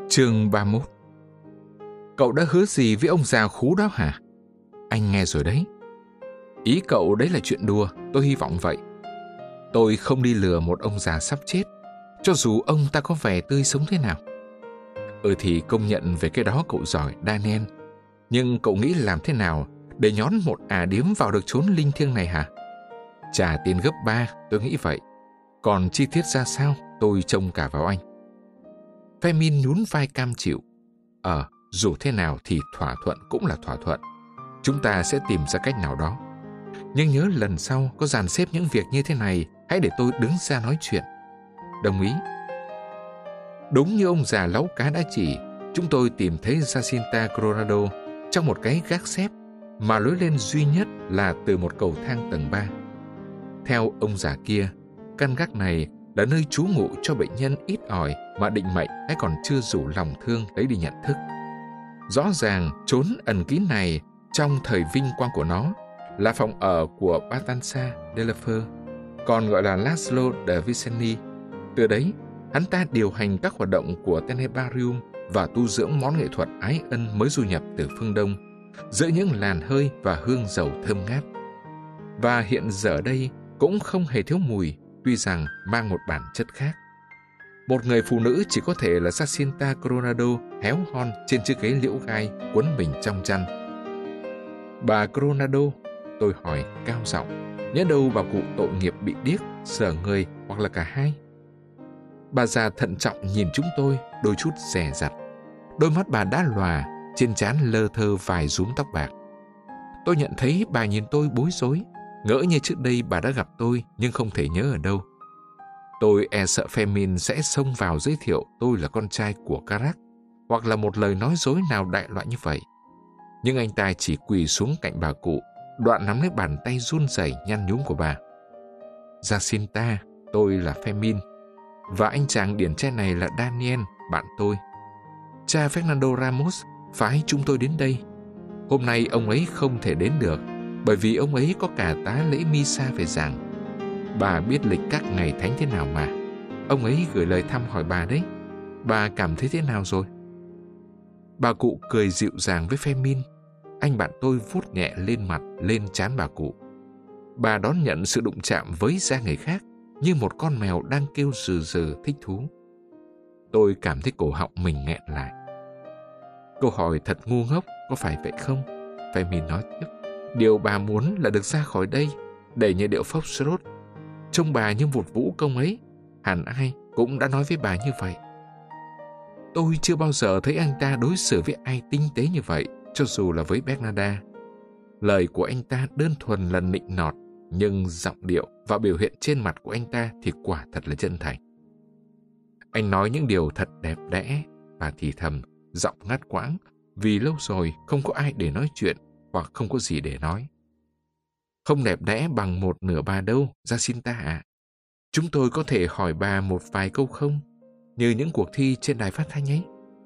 Chương 31. Cậu đã hứa gì với ông già khú đó hả? Anh nghe rồi đấy. Ý cậu đấy là chuyện đùa, tôi hy vọng vậy. Tôi không đi lừa một ông già sắp chết, cho dù ông ta có vẻ tươi sống thế nào. Thì công nhận về cái đó cậu giỏi, Daniel. Nhưng cậu nghĩ làm thế nào để nhón một điếm vào được chốn linh thiêng này hả? Trả tiền gấp 3, tôi nghĩ vậy. Còn chi tiết ra sao, tôi trông cả vào anh. Femin nhún vai cam chịu. Dù thế nào thì thỏa thuận cũng là thỏa thuận. Chúng ta sẽ tìm ra cách nào đó. Nhưng nhớ lần sau có dàn xếp những việc như thế này, hãy để tôi đứng ra nói chuyện. Đồng ý. Đúng như ông già láu cá đã chỉ, chúng tôi tìm thấy Jacinta Coronado trong một cái gác xếp mà lối lên duy nhất là từ một cầu thang tầng 3. Theo ông già kia, căn gác này là nơi trú ngụ cho bệnh nhân ít ỏi mà định mệnh hay còn chưa rủ lòng thương lấy đi nhận thức. Rõ ràng chốn ẩn kín này trong thời vinh quang của nó là phòng ở của Balthazar Delafer, còn gọi là Laszlo de Viceni. Từ đấy, hắn ta điều hành các hoạt động của Tenebarium và tu dưỡng món nghệ thuật ái ân mới du nhập từ phương Đông, giữa những làn hơi và hương dầu thơm ngát. Và hiện giờ đây cũng không hề thiếu mùi, tuy rằng mang một bản chất khác. Một người phụ nữ chỉ có thể là Jacinta Coronado héo hon trên chiếc ghế liễu gai quấn mình trong chăn. Bà Coronado, tôi hỏi cao giọng, nhớ đâu bà cụ tội nghiệp bị điếc, sở người hoặc là cả hai. Bà già thận trọng nhìn chúng tôi, đôi chút dè dặt. Đôi mắt bà đã lòa, trên trán lơ thơ vài rúm tóc bạc. Tôi nhận thấy bà nhìn tôi bối rối, ngỡ như trước đây bà đã gặp tôi nhưng không thể nhớ ở đâu. Tôi sợ Femin sẽ xông vào giới thiệu tôi là con trai của Carac, hoặc là một lời nói dối nào đại loại như vậy. Nhưng anh ta chỉ quỳ xuống cạnh bà cụ, đoạn nắm lấy bàn tay run rẩy nhăn nhúm của bà. Jacinta, tôi là Femin, và anh chàng điển trai này là Daniel, bạn tôi. Cha Fernando Ramos phái chúng tôi đến đây. Hôm nay ông ấy không thể đến được, bởi vì ông ấy có cả tá lễ Misa về giảng. Bà biết lịch các ngày thánh thế nào mà. Ông ấy gửi lời thăm hỏi bà đấy. Bà cảm thấy thế nào rồi? Bà cụ cười dịu dàng với Femin. Anh bạn tôi vuốt nhẹ lên mặt, lên trán bà cụ. Bà đón nhận sự đụng chạm với da người khác như một con mèo đang kêu rừ rừ thích thú. Tôi cảm thấy cổ họng mình nghẹn lại. Câu hỏi thật ngu ngốc, có phải vậy không? Femin nói tiếp. Điều bà muốn là được ra khỏi đây, để nhờ điệu Foxtrot. Trông bà như một vũ công ấy. Hẳn ai cũng đã nói với bà như vậy. Tôi chưa bao giờ thấy anh ta đối xử với ai tinh tế như vậy, cho dù là với Bernarda. Lời của anh ta đơn thuần là nịnh nọt, nhưng giọng điệu và biểu hiện trên mặt của anh ta thì quả thật là chân thành. Anh nói những điều thật đẹp đẽ, bà thì thầm, giọng ngắt quãng, vì lâu rồi không có ai để nói chuyện hoặc không có gì để nói. Không đẹp đẽ bằng một nửa bà đâu, Jacinta ạ. Chúng tôi có thể hỏi bà một vài câu không? Như những cuộc thi trên đài phát thanh ấy.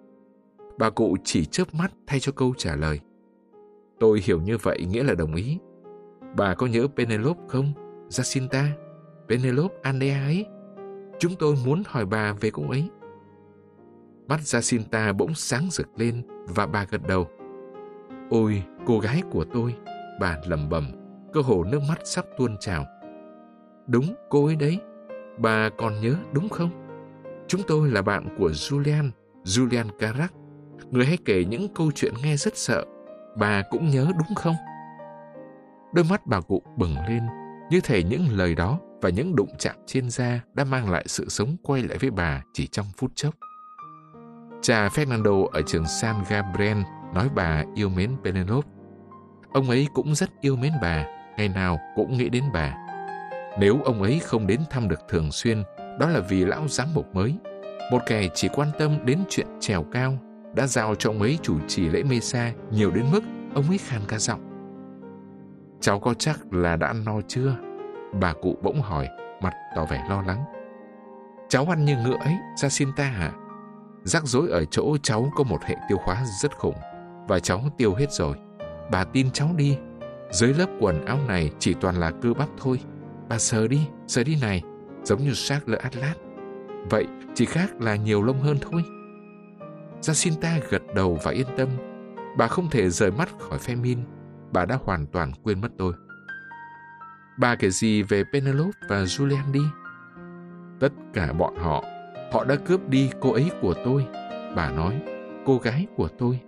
Bà cụ chỉ chớp mắt thay cho câu trả lời. Tôi hiểu như vậy nghĩa là đồng ý. Bà có nhớ Penelope không, Jacinta? Penelope Andrea ấy. Chúng tôi muốn hỏi bà về cô ấy. Mắt Jacinta bỗng sáng rực lên và bà gật đầu. Ôi, cô gái của tôi, bà lẩm bẩm, cơ hồ nước mắt sắp tuôn trào. Đúng, cô ấy đấy. Bà còn nhớ đúng không? Chúng tôi là bạn của Julian Carac, người hay kể những câu chuyện nghe rất sợ. Bà cũng nhớ đúng không? Đôi mắt bà cụ bừng lên, như thể những lời đó và những đụng chạm trên da đã mang lại sự sống quay lại với bà chỉ trong phút chốc. Cha Fernando ở trường San Gabriel nói bà yêu mến Penelope. Ông ấy cũng rất yêu mến bà, ngày nào cũng nghĩ đến bà. Nếu ông ấy không đến thăm được thường xuyên, đó là vì lão giám mục mới, một kẻ chỉ quan tâm đến chuyện trèo cao, đã giao cho ông ấy chủ trì lễ Mesa nhiều đến mức ông ấy khàn cả giọng. Cháu có chắc là đã ăn no chưa? Bà cụ bỗng hỏi, mặt tỏ vẻ lo lắng. Cháu ăn như ngựa ấy, Jacinta hả? Rắc rối ở chỗ cháu có một hệ tiêu hóa rất khủng, và cháu tiêu hết rồi. Bà tin cháu đi, dưới lớp quần áo này chỉ toàn là cơ bắp thôi. Bà sờ đi này, giống như Charles Atlas. Vậy chỉ khác là nhiều lông hơn thôi. Jacinta gật đầu và yên tâm. Bà không thể rời mắt khỏi Fermin. Bà đã hoàn toàn quên mất tôi. Bà kể gì về Penelope và Julian đi? Tất cả bọn họ đã cướp đi cô ấy của tôi. Bà nói, cô gái của tôi.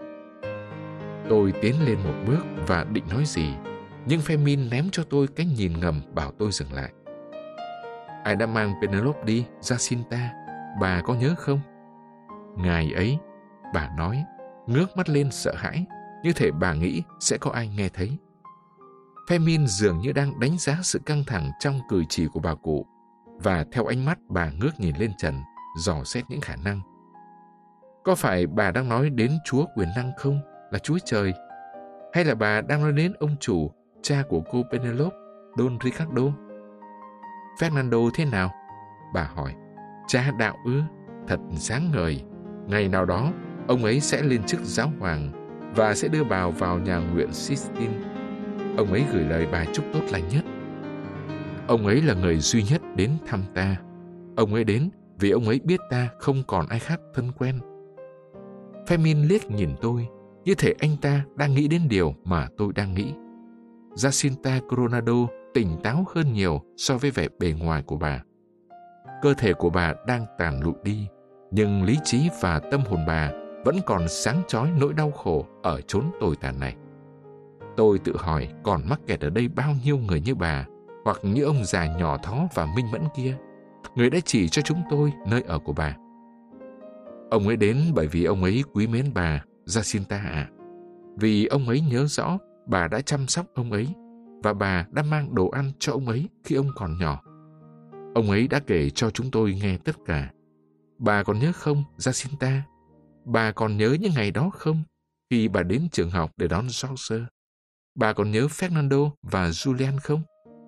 Tôi tiến lên một bước và định nói gì, nhưng Fermin ném cho tôi cái nhìn ngầm bảo tôi dừng lại. Ai đã mang Penelope đi, Jacinta? Bà có nhớ không? Ngày ấy, bà nói, ngước mắt lên sợ hãi, như thể bà nghĩ sẽ có ai nghe thấy. Fermin dường như đang đánh giá sự căng thẳng trong cử chỉ của bà cụ, và theo ánh mắt bà ngước nhìn lên trần, dò xét những khả năng. Có phải bà đang nói đến Chúa quyền năng không, là Chúa Trời? Hay là bà đang nói đến ông chủ, cha của cô Penelope, Don Ricardo? Fernando thế nào? Bà hỏi. Cha đạo ư? Thật sáng ngời. Ngày nào đó, ông ấy sẽ lên chức giáo hoàng và sẽ đưa bà vào nhà nguyện Sistine. Ông ấy gửi lời bài chúc tốt lành nhất. Ông ấy là người duy nhất đến thăm ta. Ông ấy đến vì ông ấy biết ta không còn ai khác thân quen. Fermin liếc nhìn tôi, như thể anh ta đang nghĩ đến điều mà tôi đang nghĩ. Jacinta Coronado tỉnh táo hơn nhiều so với vẻ bề ngoài của bà. Cơ thể của bà đang tàn lụi đi, nhưng lý trí và tâm hồn bà vẫn còn sáng chói nỗi đau khổ ở chốn tồi tàn này. Tôi tự hỏi còn mắc kẹt ở đây bao nhiêu người như bà, hoặc như ông già nhỏ thó và minh mẫn kia, người đã chỉ cho chúng tôi nơi ở của bà. Ông ấy đến bởi vì ông ấy quý mến bà, Jacinta ạ. Vì ông ấy nhớ rõ bà đã chăm sóc ông ấy, và bà đã mang đồ ăn cho ông ấy khi ông còn nhỏ. Ông ấy đã kể cho chúng tôi nghe tất cả. Bà còn nhớ không, Jacinta? Bà còn nhớ những ngày đó không, khi bà đến trường học để đón George? Bà còn nhớ Fernando và Julian không?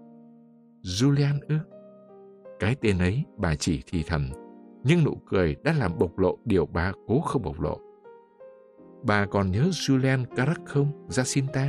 Julian ư? Cái tên ấy bà chỉ thì thầm, nhưng nụ cười đã làm bộc lộ điều bà cố không bộc lộ. Bà còn nhớ Julian Carac không, Jacinta?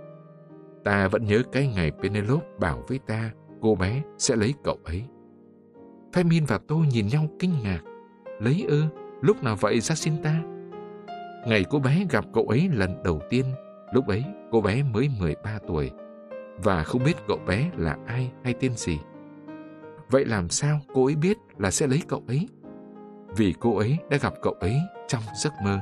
Ta vẫn nhớ cái ngày Penelope bảo với ta cô bé sẽ lấy cậu ấy. Fermin và tôi nhìn nhau kinh ngạc. Lấy ư? Lúc nào vậy Jacinta? Ngày cô bé gặp cậu ấy lần đầu tiên, lúc ấy cô bé mới 13 tuổi, và không biết cậu bé là ai hay tên gì. Vậy làm sao cô ấy biết là sẽ lấy cậu ấy? Vì cô ấy đã gặp cậu ấy trong giấc mơ.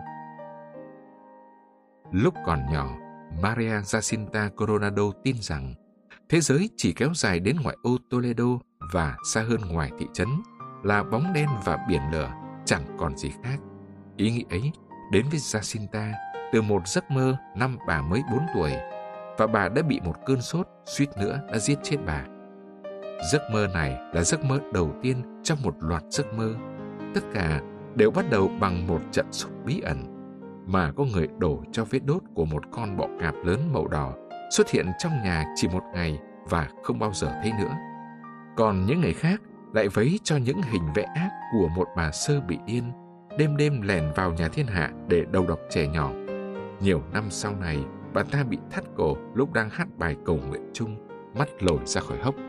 Lúc còn nhỏ, Maria Jacinta Coronado tin rằng thế giới chỉ kéo dài đến ngoại ô Toledo và xa hơn ngoài thị trấn là bóng đen và biển lửa, chẳng còn gì khác. Ý nghĩ ấy đến với Jacinta từ một giấc mơ năm bà mới 4 tuổi, và bà đã bị một cơn sốt suýt nữa đã giết chết bà. Giấc mơ này là giấc mơ đầu tiên trong một loạt giấc mơ. Tất cả đều bắt đầu bằng một trận sốt bí ẩn mà có người đổ cho vết đốt của một con bọ cạp lớn màu đỏ xuất hiện trong nhà chỉ một ngày và không bao giờ thấy nữa. Còn những người khác lại vấy cho những hình vẽ ác của một bà sơ bị điên, đêm đêm lèn vào nhà thiên hạ để đầu độc trẻ nhỏ. Nhiều năm sau này, bà ta bị thắt cổ lúc đang hát bài cầu nguyện chung, mắt lồi ra khỏi hốc.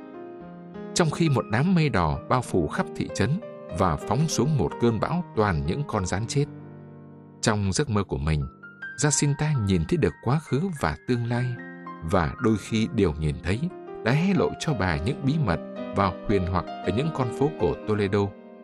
Trong khi một đám mây đỏ bao phủ khắp thị trấn và phóng xuống một cơn bão toàn những con gián chết. Trong giấc mơ của mình, Jacinta nhìn thấy được quá khứ và tương lai, và đôi khi điều nhìn thấy đã hé lộ cho bà những bí mật và huyền hoặc ở những con phố cổ Toledo.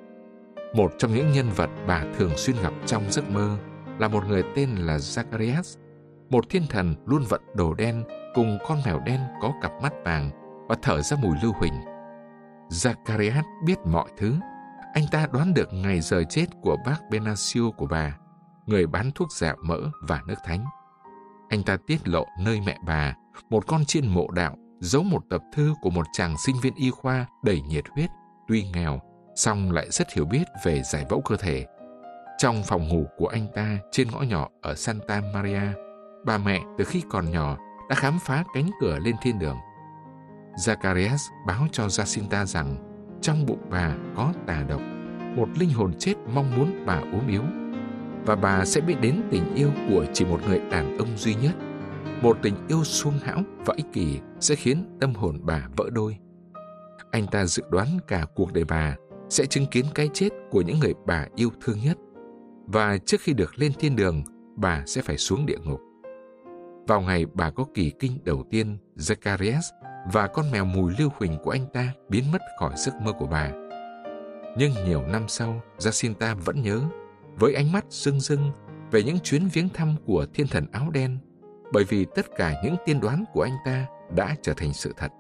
Một trong những nhân vật bà thường xuyên gặp trong giấc mơ là một người tên là Zacharias, một thiên thần luôn vận đồ đen cùng con mèo đen có cặp mắt vàng và thở ra mùi lưu huỳnh. Zacharias biết mọi thứ. Anh ta đoán được ngày giờ chết của bác Benacio của bà, người bán thuốc dạo mỡ và nước thánh. Anh ta tiết lộ nơi mẹ bà, một con chiên mộ đạo, giấu một tập thư của một chàng sinh viên y khoa đầy nhiệt huyết, tuy nghèo, song lại rất hiểu biết về giải phẫu cơ thể. Trong phòng ngủ của anh ta trên ngõ nhỏ ở Santa Maria, bà mẹ từ khi còn nhỏ đã khám phá cánh cửa lên thiên đường. Zacharias báo cho Jacinta rằng trong bụng bà có tà độc, một linh hồn chết mong muốn bà ốm yếu, và bà sẽ biết đến tình yêu của chỉ một người đàn ông duy nhất. Một tình yêu suông hão và ích kỷ sẽ khiến tâm hồn bà vỡ đôi. Anh ta dự đoán cả cuộc đời bà sẽ chứng kiến cái chết của những người bà yêu thương nhất, và trước khi được lên thiên đường, bà sẽ phải xuống địa ngục. Vào ngày bà có kỳ kinh đầu tiên, Zacharias và con mèo mùi lưu huỳnh của anh ta biến mất khỏi giấc mơ của bà. Nhưng nhiều năm sau, Jacinta vẫn nhớ, với ánh mắt rưng rưng, về những chuyến viếng thăm của thiên thần áo đen, bởi vì tất cả những tiên đoán của anh ta đã trở thành sự thật.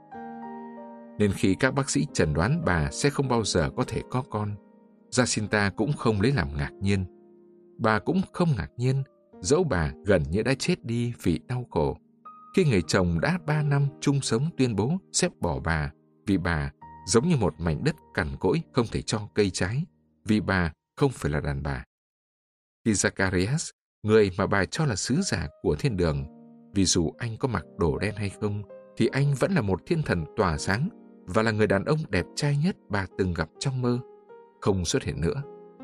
Nên khi các bác sĩ chẩn đoán bà sẽ không bao giờ có thể có con, Jacinta cũng không lấy làm ngạc nhiên. Bà cũng không ngạc nhiên, dẫu bà gần như đã chết đi vì đau khổ, khi người chồng đã 3 năm chung sống tuyên bố sẽ bỏ bà vì bà giống như một mảnh đất cằn cỗi không thể cho cây trái, vì bà không phải là đàn bà. Khi Zacharias, người mà bà cho là sứ giả của thiên đường, vì dù anh có mặc đồ đen hay không, thì anh vẫn là một thiên thần tỏa sáng và là người đàn ông đẹp trai nhất bà từng gặp trong mơ, không xuất hiện nữa.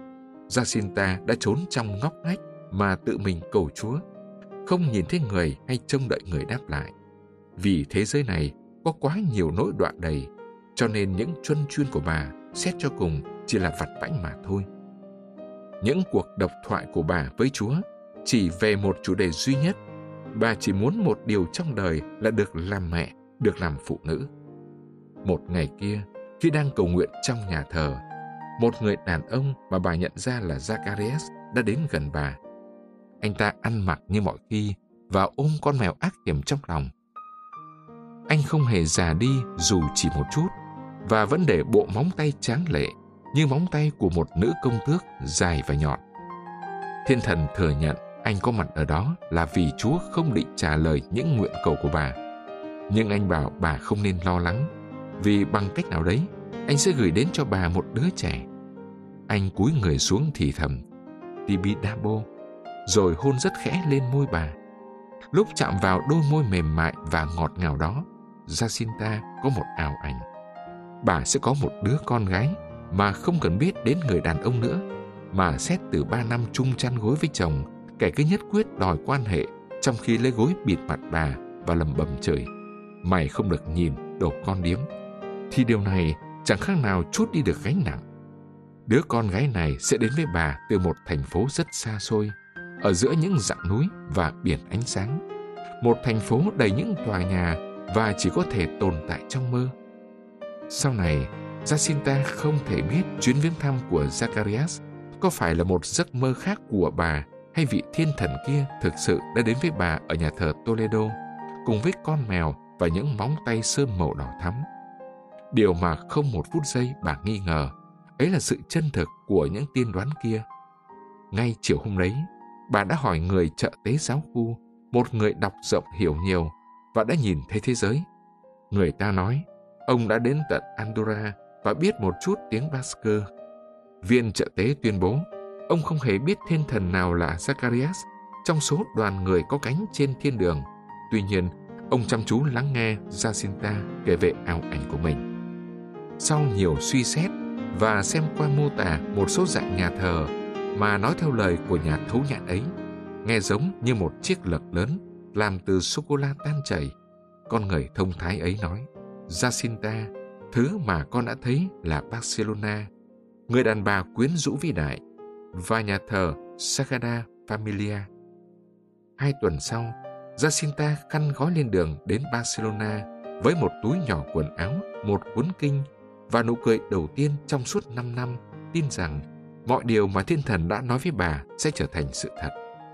Jacinta đã trốn trong ngóc ngách mà tự mình cầu Chúa, không nhìn thấy người hay trông đợi người đáp lại. Vì thế giới này có quá nhiều nỗi đọa đầy, cho nên những truân chuyên của bà xét cho cùng chỉ là vặt vãnh mà thôi. Những cuộc độc thoại của bà với Chúa chỉ về một chủ đề duy nhất. Bà chỉ muốn một điều trong đời là được làm mẹ, được làm phụ nữ. Một ngày kia, khi đang cầu nguyện trong nhà thờ, một người đàn ông mà bà nhận ra là Zacharias đã đến gần bà. Anh ta ăn mặc như mọi khi và ôm con mèo ác hiểm trong lòng. Anh không hề già đi dù chỉ một chút, và vẫn để bộ móng tay tráng lệ như móng tay của một nữ công tước dài và nhọn. Thiên thần thừa nhận anh có mặt ở đó là vì Chúa không định trả lời những nguyện cầu của bà. Nhưng anh bảo bà không nên lo lắng, vì bằng cách nào đấy, anh sẽ gửi đến cho bà một đứa trẻ. Anh cúi người xuống thì thầm, Tibidabo, rồi hôn rất khẽ lên môi bà. Lúc chạm vào đôi môi mềm mại và ngọt ngào đó, Jacinta có một ảo ảnh. Bà sẽ có một đứa con gái mà không cần biết đến người đàn ông nữa, mà xét từ 3 năm chung chăn gối với chồng, kẻ cứ nhất quyết đòi quan hệ, trong khi lấy gối bịt mặt bà và lẩm bẩm chửi, mày không được nhìn, đồ con điếm. Thì điều này chẳng khác nào trút đi được gánh nặng. Đứa con gái này sẽ đến với bà từ một thành phố rất xa xôi, ở giữa những dãy núi và biển ánh sáng. Một thành phố đầy những tòa nhà và chỉ có thể tồn tại trong mơ. Sau này, Jacinta không thể biết chuyến viếng thăm của Zacharias có phải là một giấc mơ khác của bà, hay vị thiên thần kia thực sự đã đến với bà ở nhà thờ Toledo, cùng với con mèo và những móng tay sơn màu đỏ thắm. Điều mà không một phút giây bà nghi ngờ, ấy là sự chân thực của những tiên đoán kia. Ngay chiều hôm đấy, bà đã hỏi người trợ tế giáo khu, một người đọc rộng hiểu nhiều và đã nhìn thấy thế giới. Người ta nói, ông đã đến tận Andorra và biết một chút tiếng Basque. Viên trợ tế tuyên bố, ông không hề biết thiên thần nào là Zacharias trong số đoàn người có cánh trên thiên đường. Tuy nhiên, ông chăm chú lắng nghe Jacinta kể về ảo ảnh của mình. Sau nhiều suy xét và xem qua mô tả một số dạng nhà thờ mà nói theo lời của nhà thấu nhãn ấy, nghe giống như một chiếc lược lớn làm từ sô-cô-la tan chảy, con người thông thái ấy nói, Jacinta, thứ mà con đã thấy là Barcelona, người đàn bà quyến rũ vĩ đại, và nhà thờ Sagrada Familia. 2 tuần sau, Jacinta khăn gói lên đường đến Barcelona với một túi nhỏ quần áo, một cuốn kinh và nụ cười đầu tiên trong suốt 5 năm, tin rằng mọi điều mà thiên thần đã nói với bà sẽ trở thành sự thật.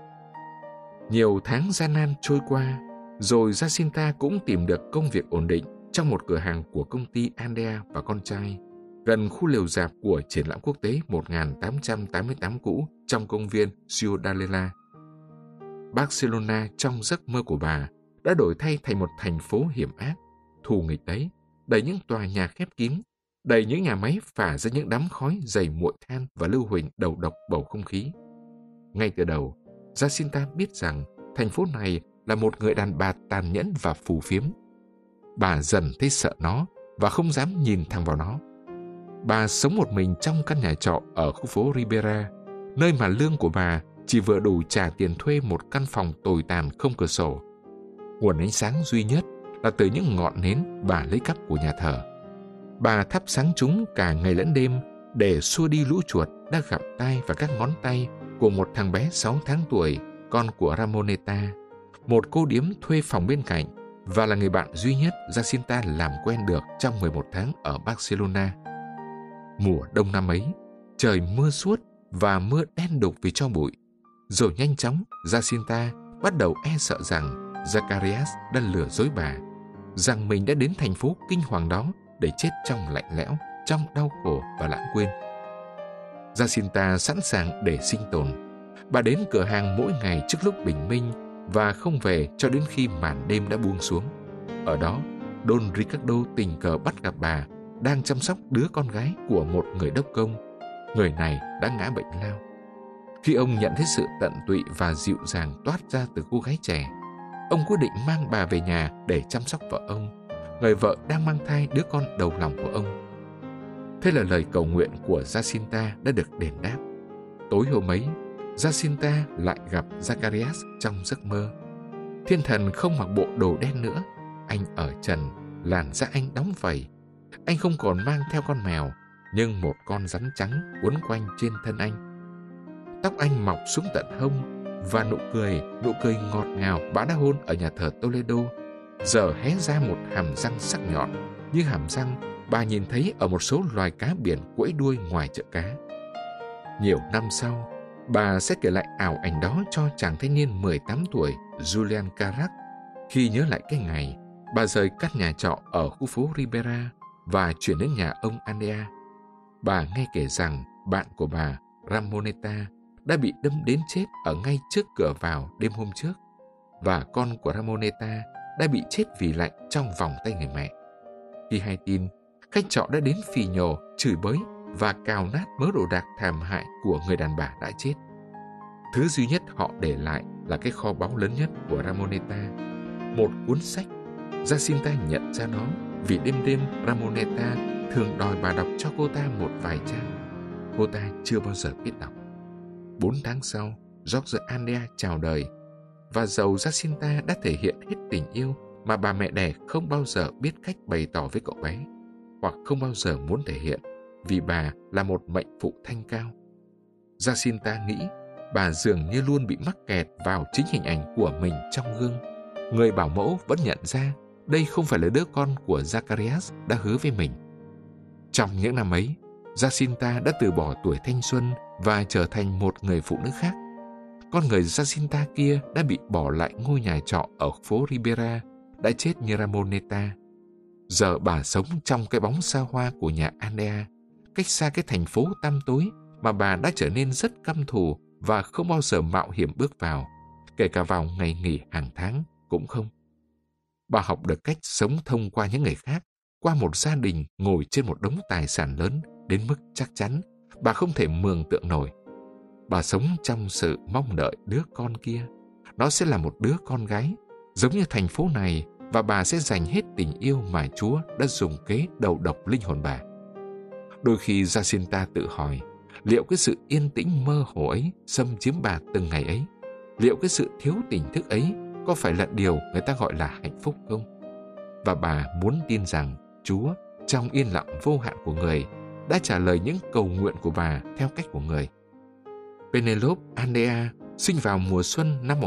Nhiều tháng gian nan trôi qua, rồi Jacinta cũng tìm được công việc ổn định trong một cửa hàng của công ty Andea và con trai, gần khu lều rạp của triển lãm quốc tế 1888 cũ trong công viên Ciudadela. Barcelona trong giấc mơ của bà đã đổi thay thành một thành phố hiểm ác, thù nghịch đấy, đầy những tòa nhà khép kín, đầy những nhà máy phả ra những đám khói dày muội than và lưu huỳnh đầu độc bầu không khí. Ngay từ đầu, Jacinta biết rằng thành phố này là một người đàn bà tàn nhẫn và phù phiếm. Bà dần thấy sợ nó và không dám nhìn thẳng vào nó. Bà sống một mình trong căn nhà trọ ở khu phố Ribera, nơi mà lương của bà chỉ vừa đủ trả tiền thuê một căn phòng tồi tàn không cửa sổ. Nguồn ánh sáng duy nhất là từ những ngọn nến bà lấy cắp của nhà thờ. Bà thắp sáng chúng cả ngày lẫn đêm để xua đi lũ chuột đã gặm tai và các ngón tay của một thằng bé 6 tháng tuổi, con của Ramoneta, một cô điếm thuê phòng bên cạnh và là người bạn duy nhất Jacinta làm quen được trong 11 tháng ở Barcelona. Mùa đông năm ấy, trời mưa suốt và mưa đen đục vì tro bụi. Rồi nhanh chóng, Jacinta bắt đầu e sợ rằng Zacharias đã lừa dối bà, rằng mình đã đến thành phố kinh hoàng đó để chết trong lạnh lẽo, trong đau khổ và lãng quên. Jacinta sẵn sàng để sinh tồn. Bà đến cửa hàng mỗi ngày trước lúc bình minh và không về cho đến khi màn đêm đã buông xuống. Ở đó, Don Ricardo tình cờ bắt gặp bà đang chăm sóc đứa con gái của một người đốc công. Người này đã ngã bệnh lao. Khi ông nhận thấy sự tận tụy và dịu dàng toát ra từ cô gái trẻ, ông quyết định mang bà về nhà để chăm sóc vợ ông, người vợ đang mang thai đứa con đầu lòng của ông. Thế là lời cầu nguyện của Jacinta đã được đền đáp. Tối hôm ấy, Jacinta lại gặp Zacharias trong giấc mơ. Thiên thần không mặc bộ đồ đen nữa. Anh ở trần, làn da anh đóng vảy. Anh không còn mang theo con mèo, nhưng một con rắn trắng quấn quanh trên thân anh. Tóc anh mọc xuống tận hông, và nụ cười ngọt ngào bà đã hôn ở nhà thờ Toledo giờ hé ra một hàm răng sắc nhọn như hàm răng bà nhìn thấy ở một số loài cá biển quẫy đuôi ngoài chợ cá. Nhiều năm sau, bà sẽ kể lại ảo ảnh đó cho chàng thanh niên 18 tuổi Julian Carac khi nhớ lại cái ngày bà rời căn nhà trọ ở khu phố Ribera và chuyển đến nhà ông Andrea. Bà nghe kể rằng bạn của bà, Ramoneta, đã bị đâm đến chết ở ngay trước cửa vào đêm hôm trước, và con của Ramoneta đã bị chết vì lạnh trong vòng tay người mẹ. Khi hay tin, khách trọ đã đến phì nhổ, chửi bới và cào nát mớ đồ đạc thảm hại của người đàn bà đã chết. Thứ duy nhất họ để lại là cái kho báu lớn nhất của Ramoneta, một cuốn sách. Jacinta nhận ra nó vì đêm Ramoneta thường đòi bà đọc cho cô ta một vài trang. Cô ta chưa bao giờ biết đọc. 4 tháng sau, George Andrea chào đời, và dầu Jacinta đã thể hiện hết tình yêu mà bà mẹ đẻ không bao giờ biết cách bày tỏ với cậu bé, hoặc không bao giờ muốn thể hiện, vì bà là một mệnh phụ thanh cao. Jacinta nghĩ bà dường như luôn bị mắc kẹt vào chính hình ảnh của mình trong gương. Người bảo mẫu vẫn nhận ra đây không phải là đứa con của Zacharias đã hứa với mình. Trong những năm ấy, Jacinta đã từ bỏ tuổi thanh xuân và trở thành một người phụ nữ khác. Con người Jacinta kia đã bị bỏ lại ngôi nhà trọ ở phố Ribera, đã chết như Ramoneta. Giờ bà sống trong cái bóng xa hoa của nhà Andrea, cách xa cái thành phố tăm tối mà bà đã trở nên rất căm thù và không bao giờ mạo hiểm bước vào, kể cả vào ngày nghỉ hàng tháng cũng không. Bà học được cách sống thông qua những người khác, qua một gia đình ngồi trên một đống tài sản lớn đến mức chắc chắn bà không thể mường tượng nổi. Bà sống trong sự mong đợi đứa con kia. Nó sẽ là một đứa con gái, giống như thành phố này, và bà sẽ dành hết tình yêu mà Chúa đã dùng kế đầu độc linh hồn bà. Đôi khi Jacinta tự hỏi, liệu cái sự yên tĩnh mơ hồ ấy xâm chiếm bà từng ngày ấy, liệu cái sự thiếu tỉnh thức ấy có phải là điều người ta gọi là hạnh phúc không? Và bà muốn tin rằng Chúa, trong yên lặng vô hạn của người, đã trả lời những cầu nguyện của bà theo cách của người. Penelope Andrea sinh vào mùa xuân năm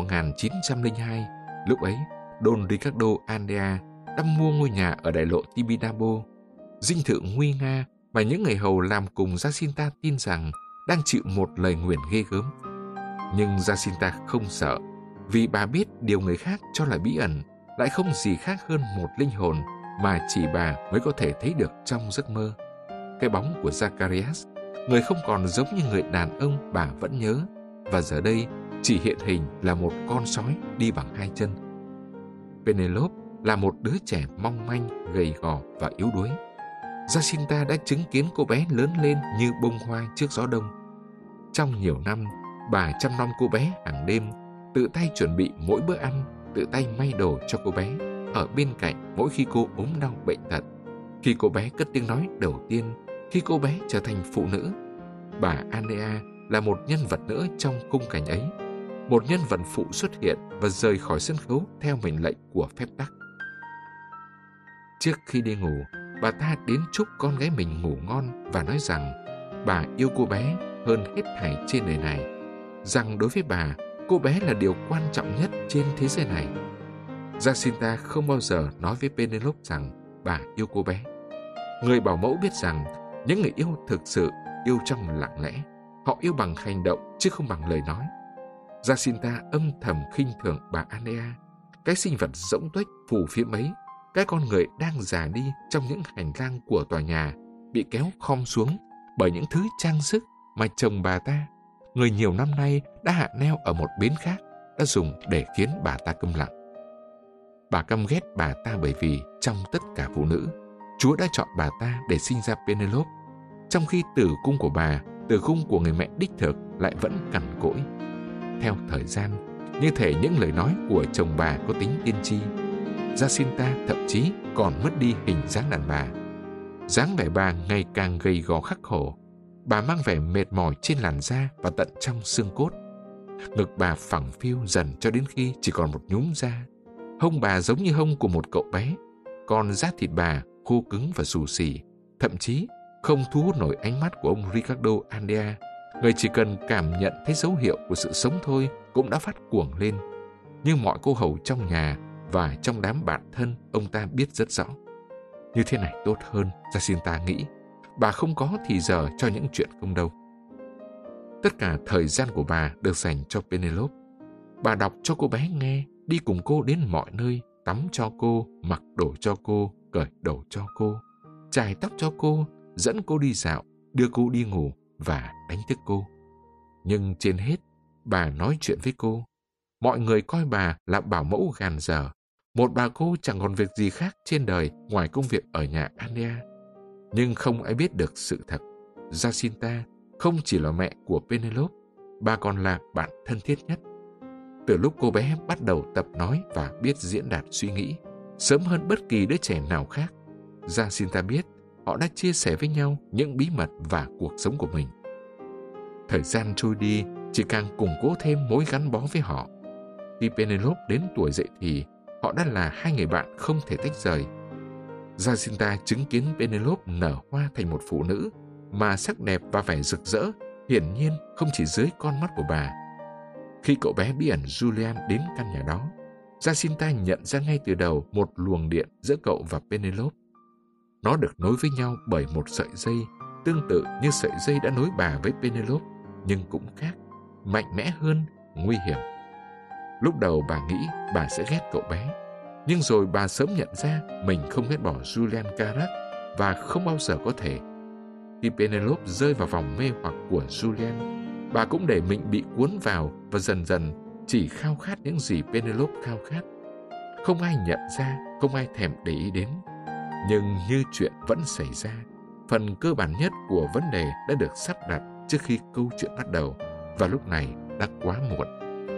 1902. Lúc ấy, Don Ricardo Andrea đã mua ngôi nhà ở đại lộ Tibidabo, dinh thự nguy nga mà những người hầu làm cùng Jacinta tin rằng đang chịu một lời nguyền ghê gớm. Nhưng Jacinta không sợ, vì bà biết điều người khác cho là bí ẩn lại không gì khác hơn một linh hồn mà chỉ bà mới có thể thấy được trong giấc mơ. Cái bóng của Zacharias, người không còn giống như người đàn ông bà vẫn nhớ, và giờ đây chỉ hiện hình là một con sói đi bằng hai chân. Penelope là một đứa trẻ mong manh, gầy gò và yếu đuối. Jacinta đã chứng kiến cô bé lớn lên như bông hoa trước gió đông. Trong nhiều năm, bà chăm nom cô bé hàng đêm, tự tay chuẩn bị mỗi bữa ăn, tự tay may đồ cho cô bé, ở bên cạnh mỗi khi cô ốm đau bệnh tật, khi cô bé cất tiếng nói đầu tiên, khi cô bé trở thành phụ nữ. Bà Andrea là một nhân vật nữa trong khung cảnh ấy, một nhân vật phụ xuất hiện và rời khỏi sân khấu theo mệnh lệnh của phép tắc. Trước khi đi ngủ, bà ta đến chúc con gái mình ngủ ngon và nói rằng bà yêu cô bé hơn hết thảy trên đời này. rằng đối với bà, cô bé là điều quan trọng nhất trên thế giới này. Jacinta không bao giờ nói với Penelope rằng bà yêu cô bé. Người bảo mẫu biết rằng những người yêu thực sự yêu trong lặng lẽ. Họ yêu bằng hành động chứ không bằng lời nói. Jacinta âm thầm khinh thường bà Andrea, cái sinh vật rỗng tuếch phù phiếm ấy, cái con người đang già đi trong những hành lang của tòa nhà, bị kéo khom xuống bởi những thứ trang sức mà chồng bà ta, người nhiều năm nay đã hạ neo ở một bến khác, đã dùng để khiến bà ta câm lặng. Bà căm ghét bà ta bởi vì trong tất cả phụ nữ, Chúa đã chọn bà ta để sinh ra Penelope, trong khi tử cung của bà, tử cung của người mẹ đích thực lại vẫn cằn cỗi. Theo thời gian, như thể những lời nói của chồng bà có tính tiên tri, Jacinta thậm chí còn mất đi hình dáng đàn bà. Dáng vẻ bà ngày càng gầy gò khắc khổ. Bà mang vẻ mệt mỏi trên làn da và tận trong xương cốt. Ngực bà phẳng phiu dần cho đến khi chỉ còn một nhúm da. Hông bà giống như hông của một cậu bé, còn da thịt bà khô cứng và xù xì, thậm chí không thu hút nổi ánh mắt của ông Ricardo Andrea. Người chỉ cần cảm nhận thấy dấu hiệu của sự sống thôi cũng đã phát cuồng lên. Nhưng mọi cô hầu trong nhà và trong đám bạn thân, ông ta biết rất rõ. Như thế này tốt hơn, Jacinta nghĩ. Bà không có thì giờ cho những chuyện không đâu. Tất cả thời gian của bà được dành cho Penelope. Bà đọc cho cô bé nghe, đi cùng cô đến mọi nơi, tắm cho cô, mặc đồ cho cô, cởi đồ cho cô, chải tóc cho cô, dẫn cô đi dạo, đưa cô đi ngủ và đánh thức cô. Nhưng trên hết, bà nói chuyện với cô. Mọi người coi bà là bảo mẫu gàn dở, một bà cô chẳng còn việc gì khác trên đời ngoài công việc ở nhà Andrea. Nhưng không ai biết được sự thật. Jacinta không chỉ là mẹ của Penelope, bà còn là bạn thân thiết nhất. Từ lúc cô bé bắt đầu tập nói và biết diễn đạt suy nghĩ, sớm hơn bất kỳ đứa trẻ nào khác, Jacinta biết họ đã chia sẻ với nhau những bí mật và cuộc sống của mình. Thời gian trôi đi chỉ càng củng cố thêm mối gắn bó với họ. Khi Penelope đến tuổi dậy thì, họ đã là hai người bạn không thể tách rời. Jacinta chứng kiến Penelope nở hoa thành một phụ nữ mà sắc đẹp và vẻ rực rỡ hiển nhiên không chỉ dưới con mắt của bà. Khi cậu bé bí ẩn Julian đến căn nhà đó, Jacinta nhận ra ngay từ đầu một luồng điện giữa cậu và Penelope. Nó được nối với nhau bởi một sợi dây tương tự như sợi dây đã nối bà với Penelope, nhưng cũng khác, mạnh mẽ hơn, nguy hiểm. Lúc đầu bà nghĩ bà sẽ ghét cậu bé, nhưng rồi bà sớm nhận ra mình không ghét bỏ Julian Carac và không bao giờ có thể. Khi Penelope rơi vào vòng mê hoặc của Julian, bà cũng để mình bị cuốn vào và dần dần chỉ khao khát những gì Penelope khao khát. Không ai nhận ra, không ai thèm để ý đến. Nhưng như chuyện vẫn xảy ra, phần cơ bản nhất của vấn đề đã được sắp đặt trước khi câu chuyện bắt đầu, và lúc này đã quá muộn.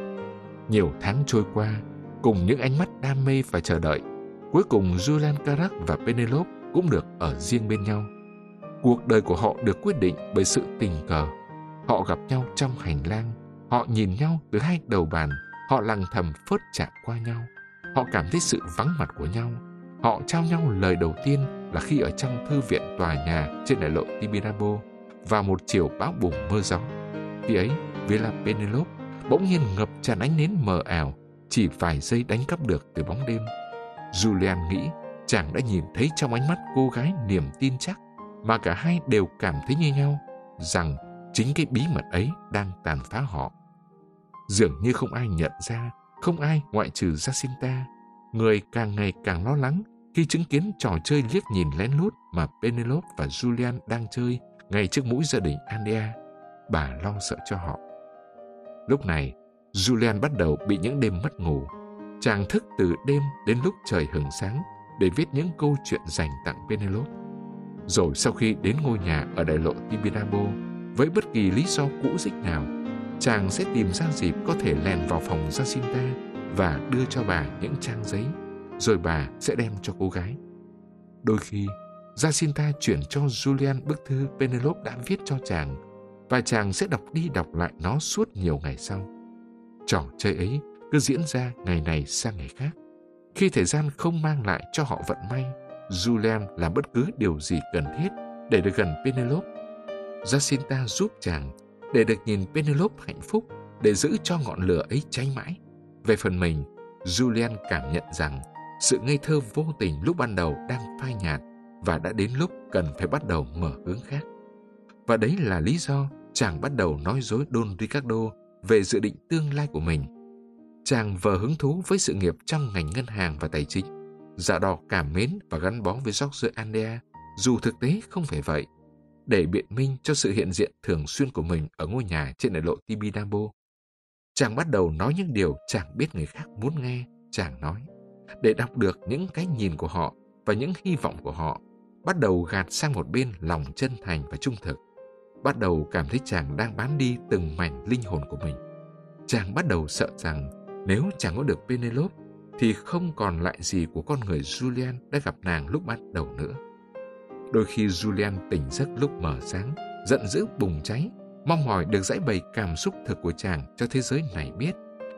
Nhiều tháng trôi qua, cùng những ánh mắt đam mê và chờ đợi, cuối cùng Julian Carac và Penelope cũng được ở riêng bên nhau. Cuộc đời của họ được quyết định bởi sự tình cờ. Họ gặp nhau trong hành lang, họ nhìn nhau từ hai đầu bàn, họ lặng thầm phớt chạm qua nhau. Họ cảm thấy sự vắng mặt của nhau. Họ trao nhau lời đầu tiên là khi ở trong thư viện tòa nhà trên đại lộ Tibidabo vào một chiều bão bùng mưa gió. Khi ấy, Villa Penelope bỗng nhiên ngập tràn ánh nến mờ ảo, chỉ vài giây đánh cắp được từ bóng đêm. Julian nghĩ chàng đã nhìn thấy trong ánh mắt cô gái niềm tin chắc, mà cả hai đều cảm thấy như nhau, rằng chính cái bí mật ấy đang tàn phá họ. Dường như không ai nhận ra, không ai ngoại trừ Jacinta, người càng ngày càng lo lắng khi chứng kiến trò chơi liếc nhìn lén lút mà Penelope và Julian đang chơi ngay trước mũi gia đình Andrea. Bà lo sợ cho họ. Lúc này, Julian bắt đầu bị những đêm mất ngủ. Chàng thức từ đêm đến lúc trời hửng sáng để viết những câu chuyện dành tặng Penelope. Rồi sau khi đến ngôi nhà ở đại lộ Tibidabo, với bất kỳ lý do cũ dích nào, chàng sẽ tìm ra dịp có thể lèn vào phòng Jacinta và đưa cho bà những trang giấy, rồi bà sẽ đem cho cô gái. Đôi khi, Jacinta chuyển cho Julian bức thư Penelope đã viết cho chàng, và chàng sẽ đọc đi đọc lại nó suốt nhiều ngày sau. Trò chơi ấy cứ diễn ra ngày này sang ngày khác. Khi thời gian không mang lại cho họ vận may, Julian làm bất cứ điều gì cần thiết để được gần Penelope. Jacinta giúp chàng để được nhìn Penelope hạnh phúc, để giữ cho ngọn lửa ấy cháy mãi. Về phần mình, Julian cảm nhận rằng sự ngây thơ vô tình lúc ban đầu đang phai nhạt và đã đến lúc cần phải bắt đầu mở hướng khác. Và đấy là lý do chàng bắt đầu nói dối Don Ricardo về dự định tương lai của mình. Chàng vờ hứng thú với sự nghiệp trong ngành ngân hàng và tài chính, giả đò cảm mến và gắn bó với George Andrea, dù thực tế không phải vậy, để biện minh cho sự hiện diện thường xuyên của mình ở ngôi nhà trên đại lộ Tibidabo. Chàng bắt đầu nói những điều chàng biết người khác muốn nghe. Chàng nói, để đọc được những cái nhìn của họ và những hy vọng của họ, bắt đầu gạt sang một bên lòng chân thành và trung thực. Bắt đầu cảm thấy chàng đang bán đi từng mảnh linh hồn của mình. Chàng bắt đầu sợ rằng nếu chàng có được Penelope thì không còn lại gì của con người Julian đã gặp nàng lúc ban đầu nữa. Đôi khi Julian tỉnh giấc lúc mờ sáng, giận dữ bùng cháy, mong mỏi được giải bày cảm xúc thực của chàng cho thế giới này biết,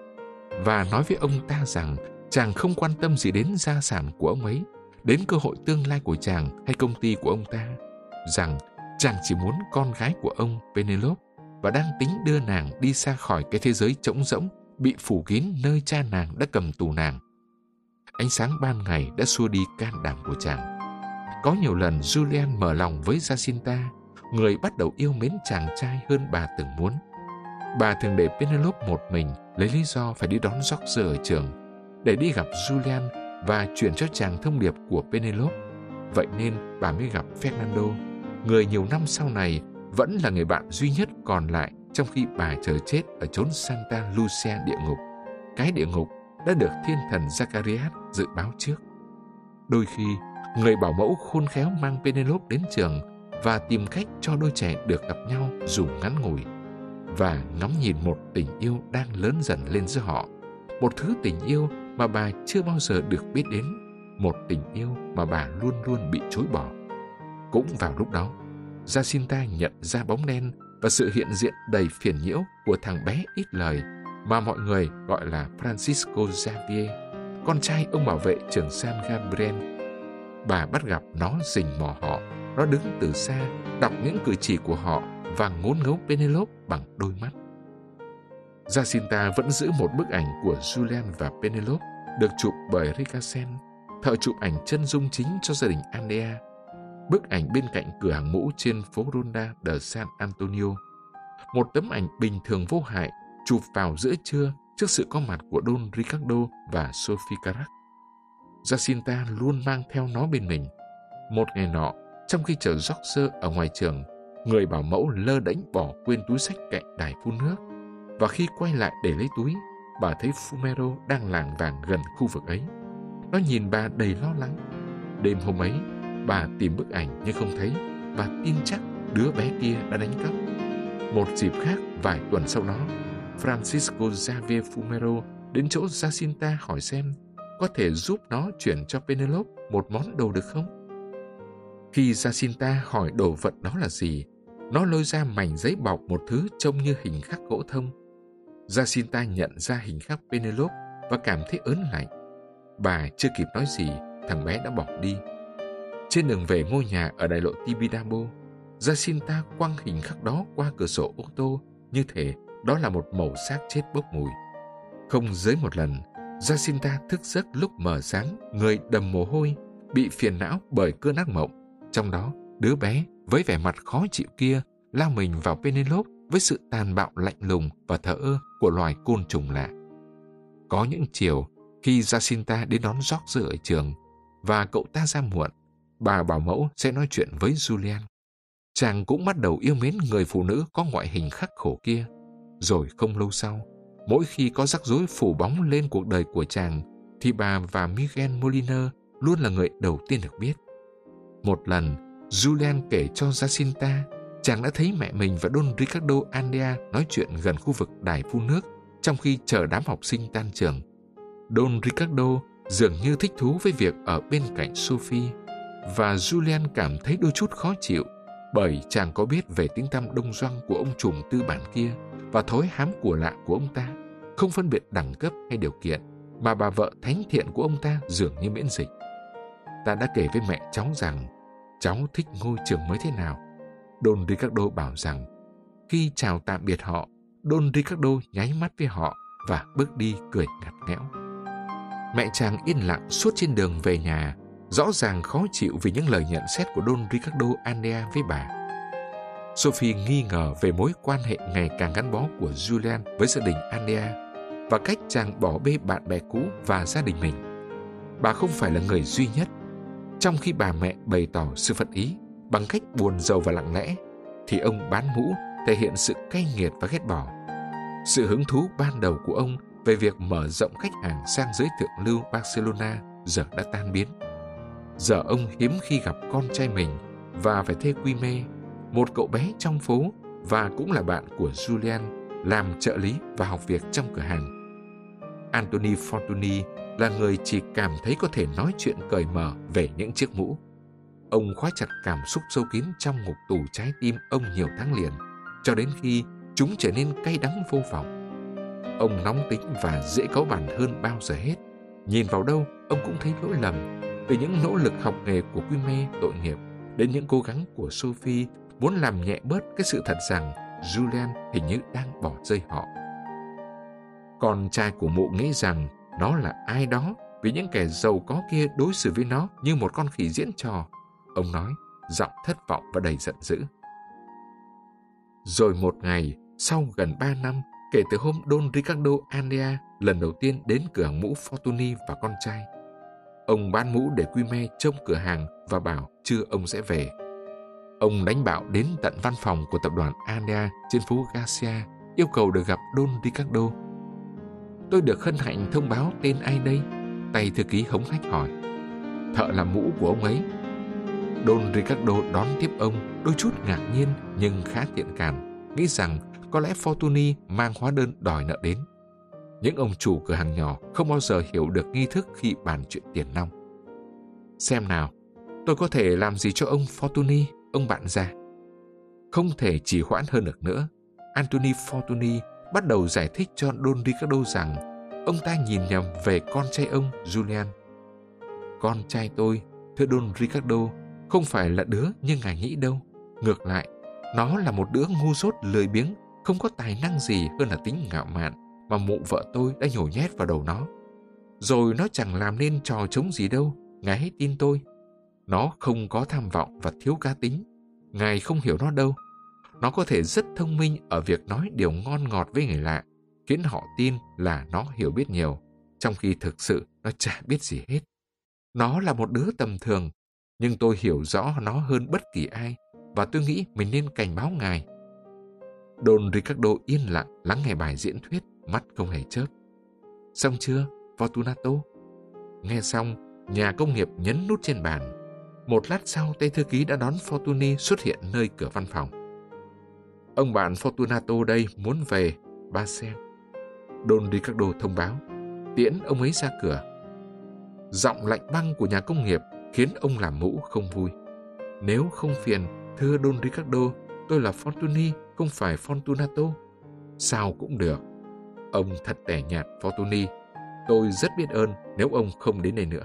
và nói với ông ta rằng chàng không quan tâm gì đến gia sản của ông ấy, đến cơ hội tương lai của chàng hay công ty của ông ta, rằng chàng chỉ muốn con gái của ông Penelope và đang tính đưa nàng đi xa khỏi cái thế giới trống rỗng bị phủ kín nơi cha nàng đã cầm tù nàng. Ánh sáng ban ngày đã xua đi can đảm của chàng. Có nhiều lần Julian mở lòng với Jacinta, người bắt đầu yêu mến chàng trai hơn bà từng muốn. Bà thường để Penelope một mình, lấy lý do phải đi đón George ở trường, để đi gặp Julian và chuyển cho chàng thông điệp của Penelope. Vậy nên bà mới gặp Fernando, người nhiều năm sau này vẫn là người bạn duy nhất còn lại trong khi bà chờ chết ở chốn Santa Lucia địa ngục, cái địa ngục đã được thiên thần Zacharias dự báo trước. Đôi khi, người bảo mẫu khôn khéo mang Penelope đến trường và tìm cách cho đôi trẻ được gặp nhau dù ngắn ngủi, và ngắm nhìn một tình yêu đang lớn dần lên giữa họ, một thứ tình yêu mà bà chưa bao giờ được biết đến, một tình yêu mà bà luôn luôn bị chối bỏ. Cũng vào lúc đó, Jacinta nhận ra bóng đen và sự hiện diện đầy phiền nhiễu của thằng bé ít lời mà mọi người gọi là Francisco Xavier, con trai ông bảo vệ trường San Gabriel. Bà bắt gặp nó rình mò họ, nó đứng từ xa, đọc những cử chỉ của họ và ngốn ngấu Penelope bằng đôi mắt. Jacinta vẫn giữ một bức ảnh của Julian và Penelope được chụp bởi Ricassen, thợ chụp ảnh chân dung chính cho gia đình Andrea. Bức ảnh bên cạnh cửa hàng mũ trên phố Ronda de San Antonio. Một tấm ảnh bình thường vô hại chụp vào giữa trưa trước sự có mặt của Don Ricardo và Sophie Carac. Jacinta luôn mang theo nó bên mình. Một ngày nọ, trong khi chờ George ở ngoài trường, người bảo mẫu lơ đễnh bỏ quên túi xách cạnh đài phun nước. Và khi quay lại để lấy túi, bà thấy Fumero đang lảng vảng gần khu vực ấy. Nó nhìn bà đầy lo lắng. Đêm hôm ấy, bà tìm bức ảnh nhưng không thấy và tin chắc đứa bé kia đã đánh cắp. Một dịp khác, vài tuần sau đó, Francisco Xavier Fumero đến chỗ Jacinta hỏi xem có thể giúp nó chuyển cho Penelope một món đồ được không. Khi Jacinta hỏi đồ vật đó là gì, nó lôi ra mảnh giấy bọc một thứ trông như hình khắc gỗ thông. Jacinta nhận ra hình khắc Penelope và cảm thấy ớn lạnh. Bà chưa kịp nói gì, thằng bé đã bỏ đi. Trên đường về ngôi nhà ở đại lộ Tibidabo, Jacinta quăng hình khắc đó qua cửa sổ ô tô như thể đó là một mẩu xác chết bốc mùi. Không dưới một lần, Jacinta thức giấc lúc mờ sáng, người đầm mồ hôi, bị phiền não bởi cơn ác mộng. Trong đó, đứa bé với vẻ mặt khó chịu kia lao mình vào Penelope với sự tàn bạo lạnh lùng và thờ ơ của loài côn trùng lạ. Có những chiều, khi Jacinta đến đón George ở trường và cậu ta ra muộn, bà bảo mẫu sẽ nói chuyện với Julian. Chàng cũng bắt đầu yêu mến người phụ nữ có ngoại hình khắc khổ kia. Rồi không lâu sau, mỗi khi có rắc rối phủ bóng lên cuộc đời của chàng, thì bà và Miguel Moliner luôn là người đầu tiên được biết. Một lần, Julian kể cho Jacinta, chàng đã thấy mẹ mình và Don Ricardo Andrea nói chuyện gần khu vực đài phun nước trong khi chờ đám học sinh tan trường. Don Ricardo dường như thích thú với việc ở bên cạnh Sophie, và Julian cảm thấy đôi chút khó chịu bởi chàng có biết về tiếng tăm đông doăng của ông trùm tư bản kia và thói hám của lạ của ông ta, không phân biệt đẳng cấp hay điều kiện, mà bà vợ thánh thiện của ông ta dường như miễn dịch. Ta đã kể với mẹ cháu rằng cháu thích ngôi trường mới thế nào. Don Ricardo bảo rằng khi chào tạm biệt họ, Don Ricardo nháy mắt với họ và bước đi cười ngặt nghẽo. Mẹ chàng yên lặng suốt trên đường về nhà, rõ ràng khó chịu vì những lời nhận xét của Don Ricardo Andrea với bà. Sophie nghi ngờ về mối quan hệ ngày càng gắn bó của Julian với gia đình Andrea và cách chàng bỏ bê bạn bè cũ và gia đình mình. Bà không phải là người duy nhất. Trong khi bà mẹ bày tỏ sự phật ý bằng cách buồn rầu và lặng lẽ, thì ông bán mũ thể hiện sự cay nghiệt và ghét bỏ. Sự hứng thú ban đầu của ông về việc mở rộng khách hàng sang giới thượng lưu Barcelona giờ đã tan biến. Giờ ông hiếm khi gặp con trai mình và phải thuê Quime, một cậu bé trong phố và cũng là bạn của Julian, làm trợ lý và học việc trong cửa hàng. Anthony Fortuny là người chỉ cảm thấy có thể nói chuyện cởi mở về những chiếc mũ. Ông khóa chặt cảm xúc sâu kín trong ngục tù trái tim ông nhiều tháng liền, cho đến khi chúng trở nên cay đắng vô vọng. Ông nóng tính và dễ cáu bẳn hơn bao giờ hết. Nhìn vào đâu, ông cũng thấy lỗi lầm, từ những nỗ lực học nghề của Quime tội nghiệp đến những cố gắng của Sophie muốn làm nhẹ bớt cái sự thật rằng Julian hình như đang bỏ rơi họ. Con trai của mụ nghĩ rằng nó là ai đó vì những kẻ giàu có kia đối xử với nó như một con khỉ diễn trò. Ông nói, giọng thất vọng và đầy giận dữ. Rồi một ngày, sau gần 3 năm, kể từ hôm Don Ricardo Andrea lần đầu tiên đến cửa hàng mũ Fortuny và con trai, ông bán mũ để Quime trông cửa hàng và bảo trưa ông sẽ về. Ông đánh bạo đến tận văn phòng của tập đoàn Andrea trên phố Garcia, yêu cầu được gặp Don Ricardo. Tôi được hân hạnh thông báo tên ai đây? Tay thư ký hống hách hỏi. Thợ làm mũ của ông ấy. Don Ricardo đón tiếp ông, đôi chút ngạc nhiên nhưng khá thiện cảm, nghĩ rằng có lẽ Fortuny mang hóa đơn đòi nợ đến. Những ông chủ cửa hàng nhỏ không bao giờ hiểu được nghi thức khi bàn chuyện tiền nong. Xem nào, tôi có thể làm gì cho ông Fortuny, ông bạn già? Không thể trì hoãn hơn được nữa. Anthony Fortuny bắt đầu giải thích cho Don Ricardo rằng ông ta nhìn nhầm về con trai ông, Julian. Con trai tôi, thưa Don Ricardo, không phải là đứa như ngài nghĩ đâu. Ngược lại, nó là một đứa ngu dốt lười biếng, không có tài năng gì hơn là tính ngạo mạn mà mụ vợ tôi đã nhồi nhét vào đầu nó. Rồi nó chẳng làm nên trò trống gì đâu, ngài hãy tin tôi. Nó không có tham vọng và thiếu cá tính. Ngài không hiểu nó đâu. Nó có thể rất thông minh ở việc nói điều ngon ngọt với người lạ, khiến họ tin là nó hiểu biết nhiều, trong khi thực sự nó chả biết gì hết. Nó là một đứa tầm thường, nhưng tôi hiểu rõ nó hơn bất kỳ ai, và tôi nghĩ mình nên cảnh báo ngài. Don Ricardo yên lặng lắng nghe bài diễn thuyết, mắt không hề chớp. Xong chưa, Fortunato? Nghe xong, nhà công nghiệp nhấn nút trên bàn. Một lát sau, tay thư ký đã đón Fortuny xuất hiện nơi cửa văn phòng. Ông bạn Fortunato đây muốn về, ba sen. Don Ricardo thông báo, tiễn ông ấy ra cửa. Giọng lạnh băng của nhà công nghiệp khiến ông làm mũ không vui. Nếu không phiền, thưa Don Ricardo, tôi là Fortuny, không phải Fortunato. Sao cũng được. Ông thật tẻ nhạt, Fortuny. Tôi rất biết ơn nếu ông không đến đây nữa.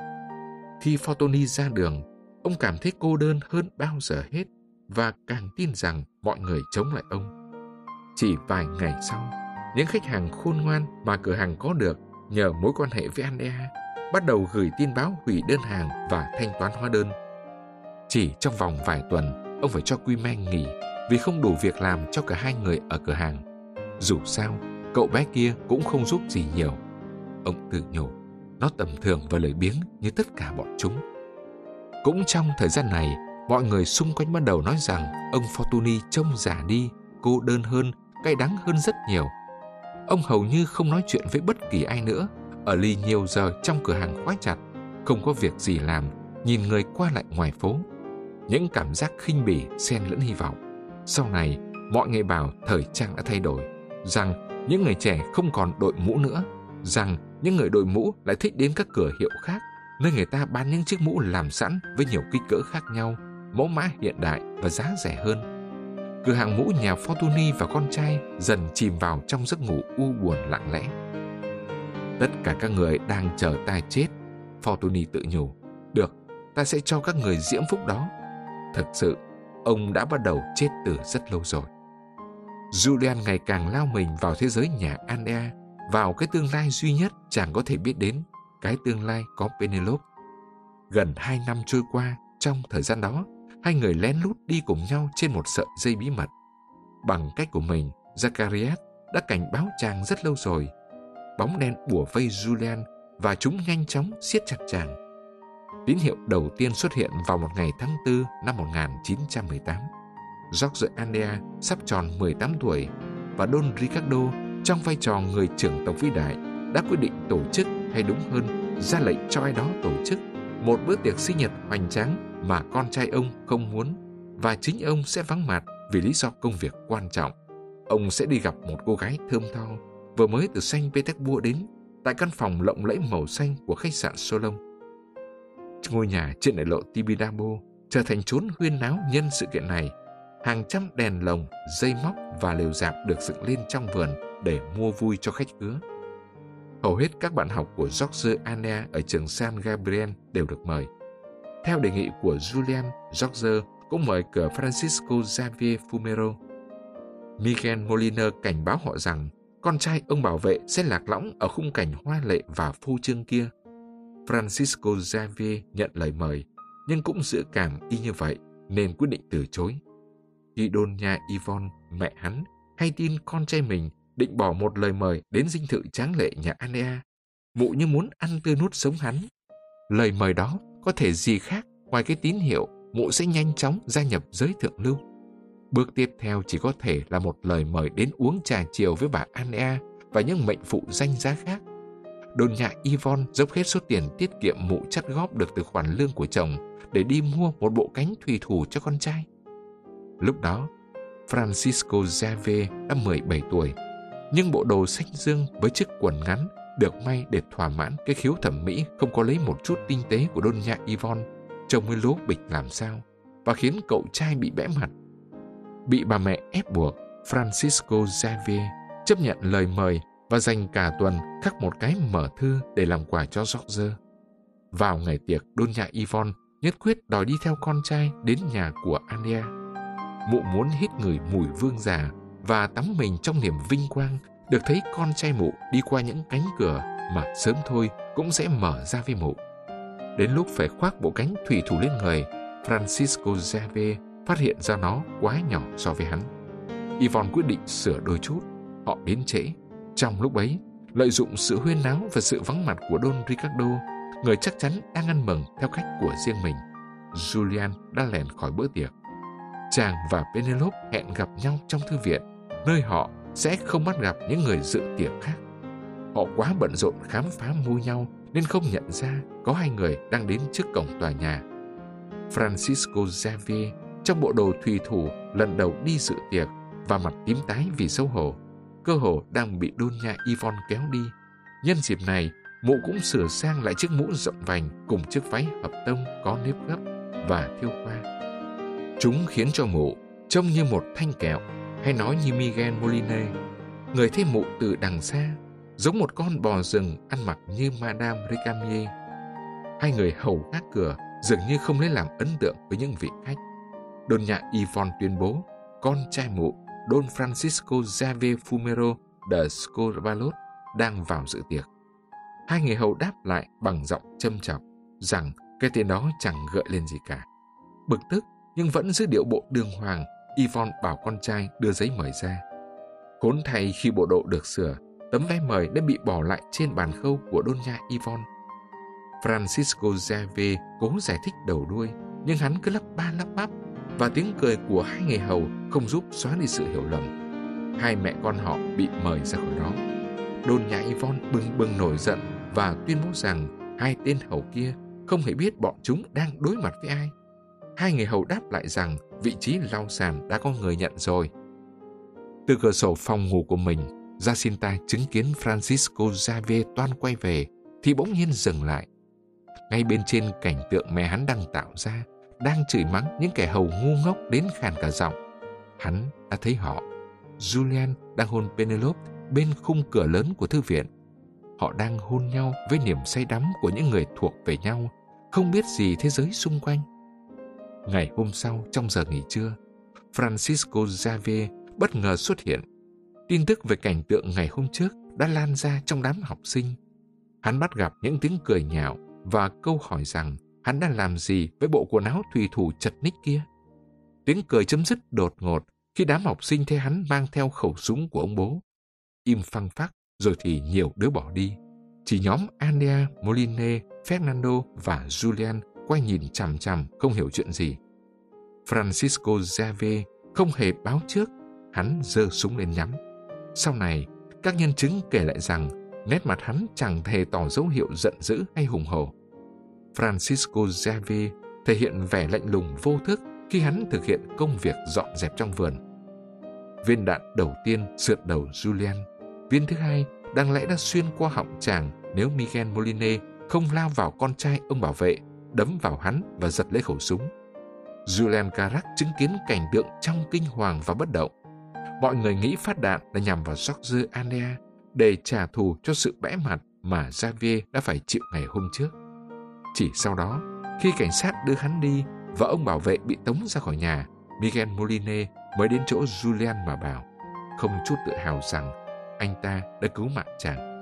Khi Fortuny ra đường, ông cảm thấy cô đơn hơn bao giờ hết và càng tin rằng mọi người chống lại ông. Chỉ vài ngày sau, những khách hàng khôn ngoan mà cửa hàng có được nhờ mối quan hệ với Andrea bắt đầu gửi tin báo hủy đơn hàng và thanh toán hóa đơn. Chỉ trong vòng vài tuần, ông phải cho Quime nghỉ vì không đủ việc làm cho cả hai người ở cửa hàng. Dù sao, cậu bé kia cũng không giúp gì nhiều. Ông tự nhủ, nó tầm thường và lười biếng như tất cả bọn chúng. Cũng trong thời gian này, mọi người xung quanh bắt đầu nói rằng ông Fortuny trông già đi, cô đơn hơn, cay đắng hơn rất nhiều. Ông hầu như không nói chuyện với bất kỳ ai nữa, ở lì nhiều giờ trong cửa hàng khóa chặt, không có việc gì làm, nhìn người qua lại ngoài phố. Những cảm giác khinh bỉ xen lẫn hy vọng. Sau này, mọi người bảo thời trang đã thay đổi, rằng những người trẻ không còn đội mũ nữa, rằng những người đội mũ lại thích đến các cửa hiệu khác, nơi người ta bán những chiếc mũ làm sẵn với nhiều kích cỡ khác nhau, mẫu mã hiện đại và giá rẻ hơn. Cửa hàng mũ nhà Fortuny và con trai dần chìm vào trong giấc ngủ u buồn lặng lẽ. Tất cả các người đang chờ ta chết, Fortuny tự nhủ. Được, ta sẽ cho các người diễm phúc đó. Thực sự, ông đã bắt đầu chết từ rất lâu rồi. Julian ngày càng lao mình vào thế giới nhà Anea, vào cái tương lai duy nhất chàng có thể biết đến, cái tương lai có Penelope. Gần 2 năm trôi qua, trong thời gian đó, hai người lén lút đi cùng nhau trên một sợi dây bí mật. Bằng cách của mình, Zacharias đã cảnh báo chàng rất lâu rồi. Bóng đen bủa vây Julian và chúng nhanh chóng siết chặt chàng. Tín hiệu đầu tiên xuất hiện vào một ngày tháng 4 năm 1918. George Anea sắp tròn 18 tuổi và Don Ricardo trong vai trò người trưởng tộc vĩ đại đã quyết định tổ chức, hay đúng hơn, ra lệnh cho ai đó tổ chức một bữa tiệc sinh nhật hoành tráng mà con trai ông không muốn, và chính ông sẽ vắng mặt vì lý do công việc quan trọng. Ông sẽ đi gặp một cô gái thơm tho vừa mới từ Saint Petersburg đến tại căn phòng lộng lẫy màu xanh của khách sạn Solon. Ngôi nhà trên đại lộ Tibidabo trở thành chốn huyên náo nhân sự kiện này. Hàng trăm đèn lồng, dây móc và lều rạp được dựng lên trong vườn để mua vui cho khách khứa. Hầu hết các bạn học của George Anea ở trường San Gabriel đều được mời. Theo đề nghị của Julian, George cũng mời cả Francisco Xavier Fumero. Miguel Moliner cảnh báo họ rằng con trai ông bảo vệ sẽ lạc lõng ở khung cảnh hoa lệ và phô trương kia. Francisco Xavier nhận lời mời, nhưng cũng dự cảm y như vậy nên quyết định từ chối. Khi Doña Yvonne, mẹ hắn, hay tin con trai mình định bỏ một lời mời đến dinh thự tráng lệ nhà Anea, mụ như muốn ăn tươi nuốt sống hắn. Lời mời đó có thể gì khác ngoài cái tín hiệu mụ sẽ nhanh chóng gia nhập giới thượng lưu. Bước tiếp theo chỉ có thể là một lời mời đến uống trà chiều với bà Anea và những mệnh phụ danh giá khác. Doña Yvonne dốc hết số tiền tiết kiệm mụ chắt góp được từ khoản lương của chồng để đi mua một bộ cánh thủy thủ cho con trai. Lúc đó, Francisco Xavier đã 17 tuổi, nhưng bộ đồ xanh dương với chiếc quần ngắn được may để thỏa mãn cái khiếu thẩm mỹ không có lấy một chút tinh tế của Doña Yvonne, trông mới lố bịch làm sao, và khiến cậu trai bị bẽ mặt. Bị bà mẹ ép buộc, Francisco Xavier chấp nhận lời mời và dành cả tuần khắc một cái mở thư để làm quà cho George. Vào ngày tiệc, Doña Yvonne nhất quyết đòi đi theo con trai đến nhà của Anea. Mụ muốn hít ngửi mùi vương giả và tắm mình trong niềm vinh quang được thấy con trai mụ đi qua những cánh cửa mà sớm thôi cũng sẽ mở ra với mụ. Đến lúc phải khoác bộ cánh thủy thủ lên người, Francisco Xavier phát hiện ra nó quá nhỏ so với hắn. Yvonne quyết định sửa đôi chút. Họ đến trễ. Trong lúc ấy, lợi dụng sự huyên náo và sự vắng mặt của Don Ricardo, người chắc chắn đang ăn mừng theo cách của riêng mình, Julian đã lẻn khỏi bữa tiệc. Chàng và Penelope hẹn gặp nhau trong thư viện, nơi họ sẽ không bắt gặp những người dự tiệc khác. Họ quá bận rộn khám phá mưu nhau nên không nhận ra có hai người đang đến trước cổng tòa nhà. Francisco Xavier trong bộ đồ thủy thủ lần đầu đi dự tiệc và mặt tím tái vì xấu hổ, cơ hồ đang bị Doña Yvonne kéo đi. Nhân dịp này, mụ cũng sửa sang lại chiếc mũ rộng vành cùng chiếc váy hợp tông có nếp gấp và thêu hoa. Chúng khiến cho mụ trông như một thanh kẹo, hay nói như Miguel Moliner, người thấy mụ từ đằng xa, giống một con bò rừng ăn mặc như Madame Recamier. Hai người hầu gác cửa dường như không lấy làm ấn tượng với những vị khách. Doña Yvonne tuyên bố con trai mụ, Don Francisco Xavier Fumero de Scobalot, đang vào dự tiệc. Hai người hầu đáp lại bằng giọng châm chọc rằng cái tên đó chẳng gợi lên gì cả. Bực tức nhưng vẫn giữ điệu bộ đường hoàng, Yvonne bảo con trai đưa giấy mời ra. Khốn thay, khi bộ đồ được sửa, tấm vé mời đã bị bỏ lại trên bàn khâu của Doña Yvonne. Francisco Xavier cố giải thích đầu đuôi, nhưng hắn cứ lắp ba lắp bắp, và tiếng cười của hai người hầu không giúp xóa đi sự hiểu lầm. Hai mẹ con họ bị mời ra khỏi đó. Doña Yvonne bừng bừng nổi giận và tuyên bố rằng hai tên hầu kia không hề biết bọn chúng đang đối mặt với ai. Hai người hầu đáp lại rằng vị trí lau sàn đã có người nhận rồi. Từ cửa sổ phòng ngủ của mình, Jacinta chứng kiến Francisco Xavier toan quay về thì bỗng nhiên dừng lại. Ngay bên trên cảnh tượng mẹ hắn đang tạo ra, đang chửi mắng những kẻ hầu ngu ngốc đến khàn cả giọng. Hắn đã thấy họ. Julian đang hôn Penelope bên khung cửa lớn của thư viện. Họ đang hôn nhau với niềm say đắm của những người thuộc về nhau, không biết gì thế giới xung quanh. Ngày hôm sau, trong giờ nghỉ trưa, Francisco Xavier bất ngờ xuất hiện. Tin tức về cảnh tượng ngày hôm trước đã lan ra trong đám học sinh. Hắn bắt gặp những tiếng cười nhạo và câu hỏi rằng hắn đã làm gì với bộ quần áo thủy thủ chật ních kia. Tiếng cười chấm dứt đột ngột khi đám học sinh thấy hắn mang theo khẩu súng của ông bố. Im phăng phắc, rồi thì nhiều đứa bỏ đi. Chỉ nhóm Andrea, Moline, Fernando và Julian quay nhìn chằm chằm không hiểu chuyện gì. Francisco Xavier không hề báo trước, hắn giơ súng lên nhắm. Sau này, các nhân chứng kể lại rằng nét mặt hắn chẳng hề tỏ dấu hiệu giận dữ hay hùng hổ. Francisco Xavier thể hiện vẻ lạnh lùng vô thức khi hắn thực hiện công việc dọn dẹp trong vườn. Viên đạn đầu tiên sượt đầu Julian. Viên thứ hai đáng lẽ đã xuyên qua họng chàng nếu Miguel Moline không lao vào con trai ông bảo vệ, đấm vào hắn và giật lấy khẩu súng. Julian Carac chứng kiến cảnh tượng trong kinh hoàng và bất động. Mọi người nghĩ phát đạn đã nhằm vào Jorge Andrea để trả thù cho sự bẽ mặt mà Xavier đã phải chịu ngày hôm trước. Chỉ sau đó, khi cảnh sát đưa hắn đi và ông bảo vệ bị tống ra khỏi nhà, Miguel Moline mới đến chỗ Julian mà bảo, không chút tự hào rằng anh ta đã cứu mạng chàng.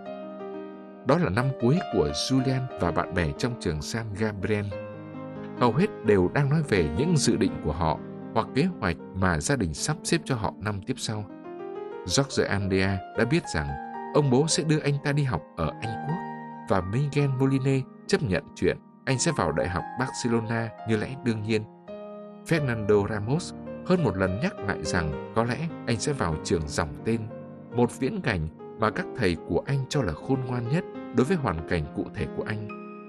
Đó là năm cuối của Julian và bạn bè trong trường San Gabriel. Hầu hết đều đang nói về những dự định của họ hoặc kế hoạch mà gia đình sắp xếp cho họ năm tiếp sau. Jorge Andrea đã biết rằng ông bố sẽ đưa anh ta đi học ở Anh Quốc và Miguel Moline chấp nhận chuyện anh sẽ vào Đại học Barcelona như lẽ đương nhiên. Fernando Ramos hơn một lần nhắc lại rằng có lẽ anh sẽ vào trường dòng tên, một viễn cảnh mà các thầy của anh cho là khôn ngoan nhất đối với hoàn cảnh cụ thể của anh.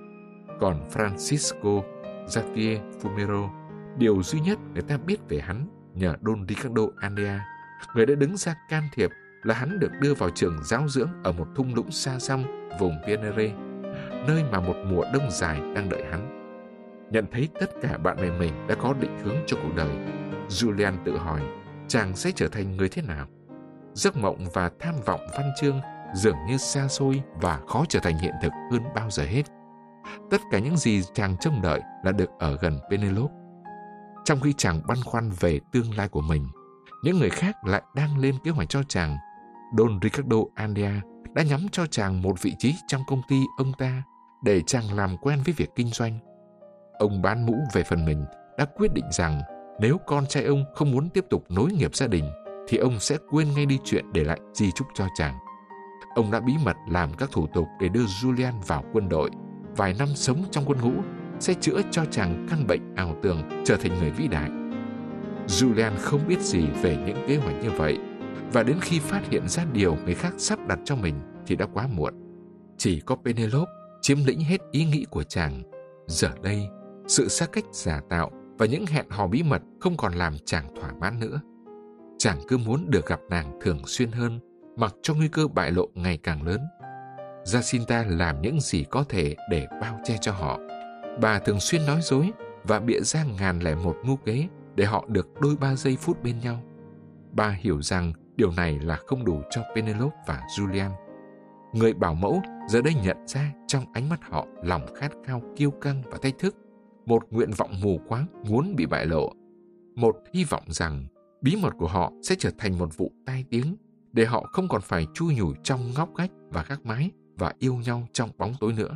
Còn Francisco Xavier Fumero, điều duy nhất người ta biết về hắn nhờ Don Ricardo Andrea, người đã đứng ra can thiệp, là hắn được đưa vào trường giáo dưỡng ở một thung lũng xa xăm vùng Pienere, nơi mà một mùa đông dài đang đợi hắn. Nhận thấy tất cả bạn bè mình đã có định hướng cho cuộc đời, Julian tự hỏi chàng sẽ trở thành người thế nào. Giấc mộng và tham vọng văn chương dường như xa xôi và khó trở thành hiện thực hơn bao giờ hết. Tất cả những gì chàng trông đợi là được ở gần Penelope. Trong khi chàng băn khoăn về tương lai của mình, những người khác lại đang lên kế hoạch cho chàng. Don Ricardo Andrea đã nhắm cho chàng một vị trí trong công ty ông ta để chàng làm quen với việc kinh doanh. Ông bán mũ về phần mình đã quyết định rằng nếu con trai ông không muốn tiếp tục nối nghiệp gia đình thì ông sẽ quên ngay đi chuyện để lại di chúc cho chàng. Ông đã bí mật làm các thủ tục để đưa Julian vào quân đội. Vài năm sống trong quân ngũ sẽ chữa cho chàng căn bệnh ảo tưởng trở thành người vĩ đại. Julian không biết gì về những kế hoạch như vậy, và đến khi phát hiện ra điều người khác sắp đặt cho mình thì đã quá muộn. Chỉ có Penelope chiếm lĩnh hết ý nghĩ của chàng. Giờ đây, sự xa cách giả tạo và những hẹn hò bí mật không còn làm chàng thỏa mãn nữa. Chàng cứ muốn được gặp nàng thường xuyên hơn, mặc cho nguy cơ bại lộ ngày càng lớn. Jacinta làm những gì có thể để bao che cho họ. Bà thường xuyên nói dối và bịa ra 1001 mưu kế để họ được đôi 3 giây phút bên nhau. Bà hiểu rằng điều này là không đủ cho Penelope và Julian. Người bảo mẫu giờ đây nhận ra trong ánh mắt họ lòng khát khao kiêu căng và thách thức, một nguyện vọng mù quáng muốn bị bại lộ, một hy vọng rằng bí mật của họ sẽ trở thành một vụ tai tiếng, để họ không còn phải chui nhủi trong ngóc ngách và gác mái và yêu nhau trong bóng tối nữa.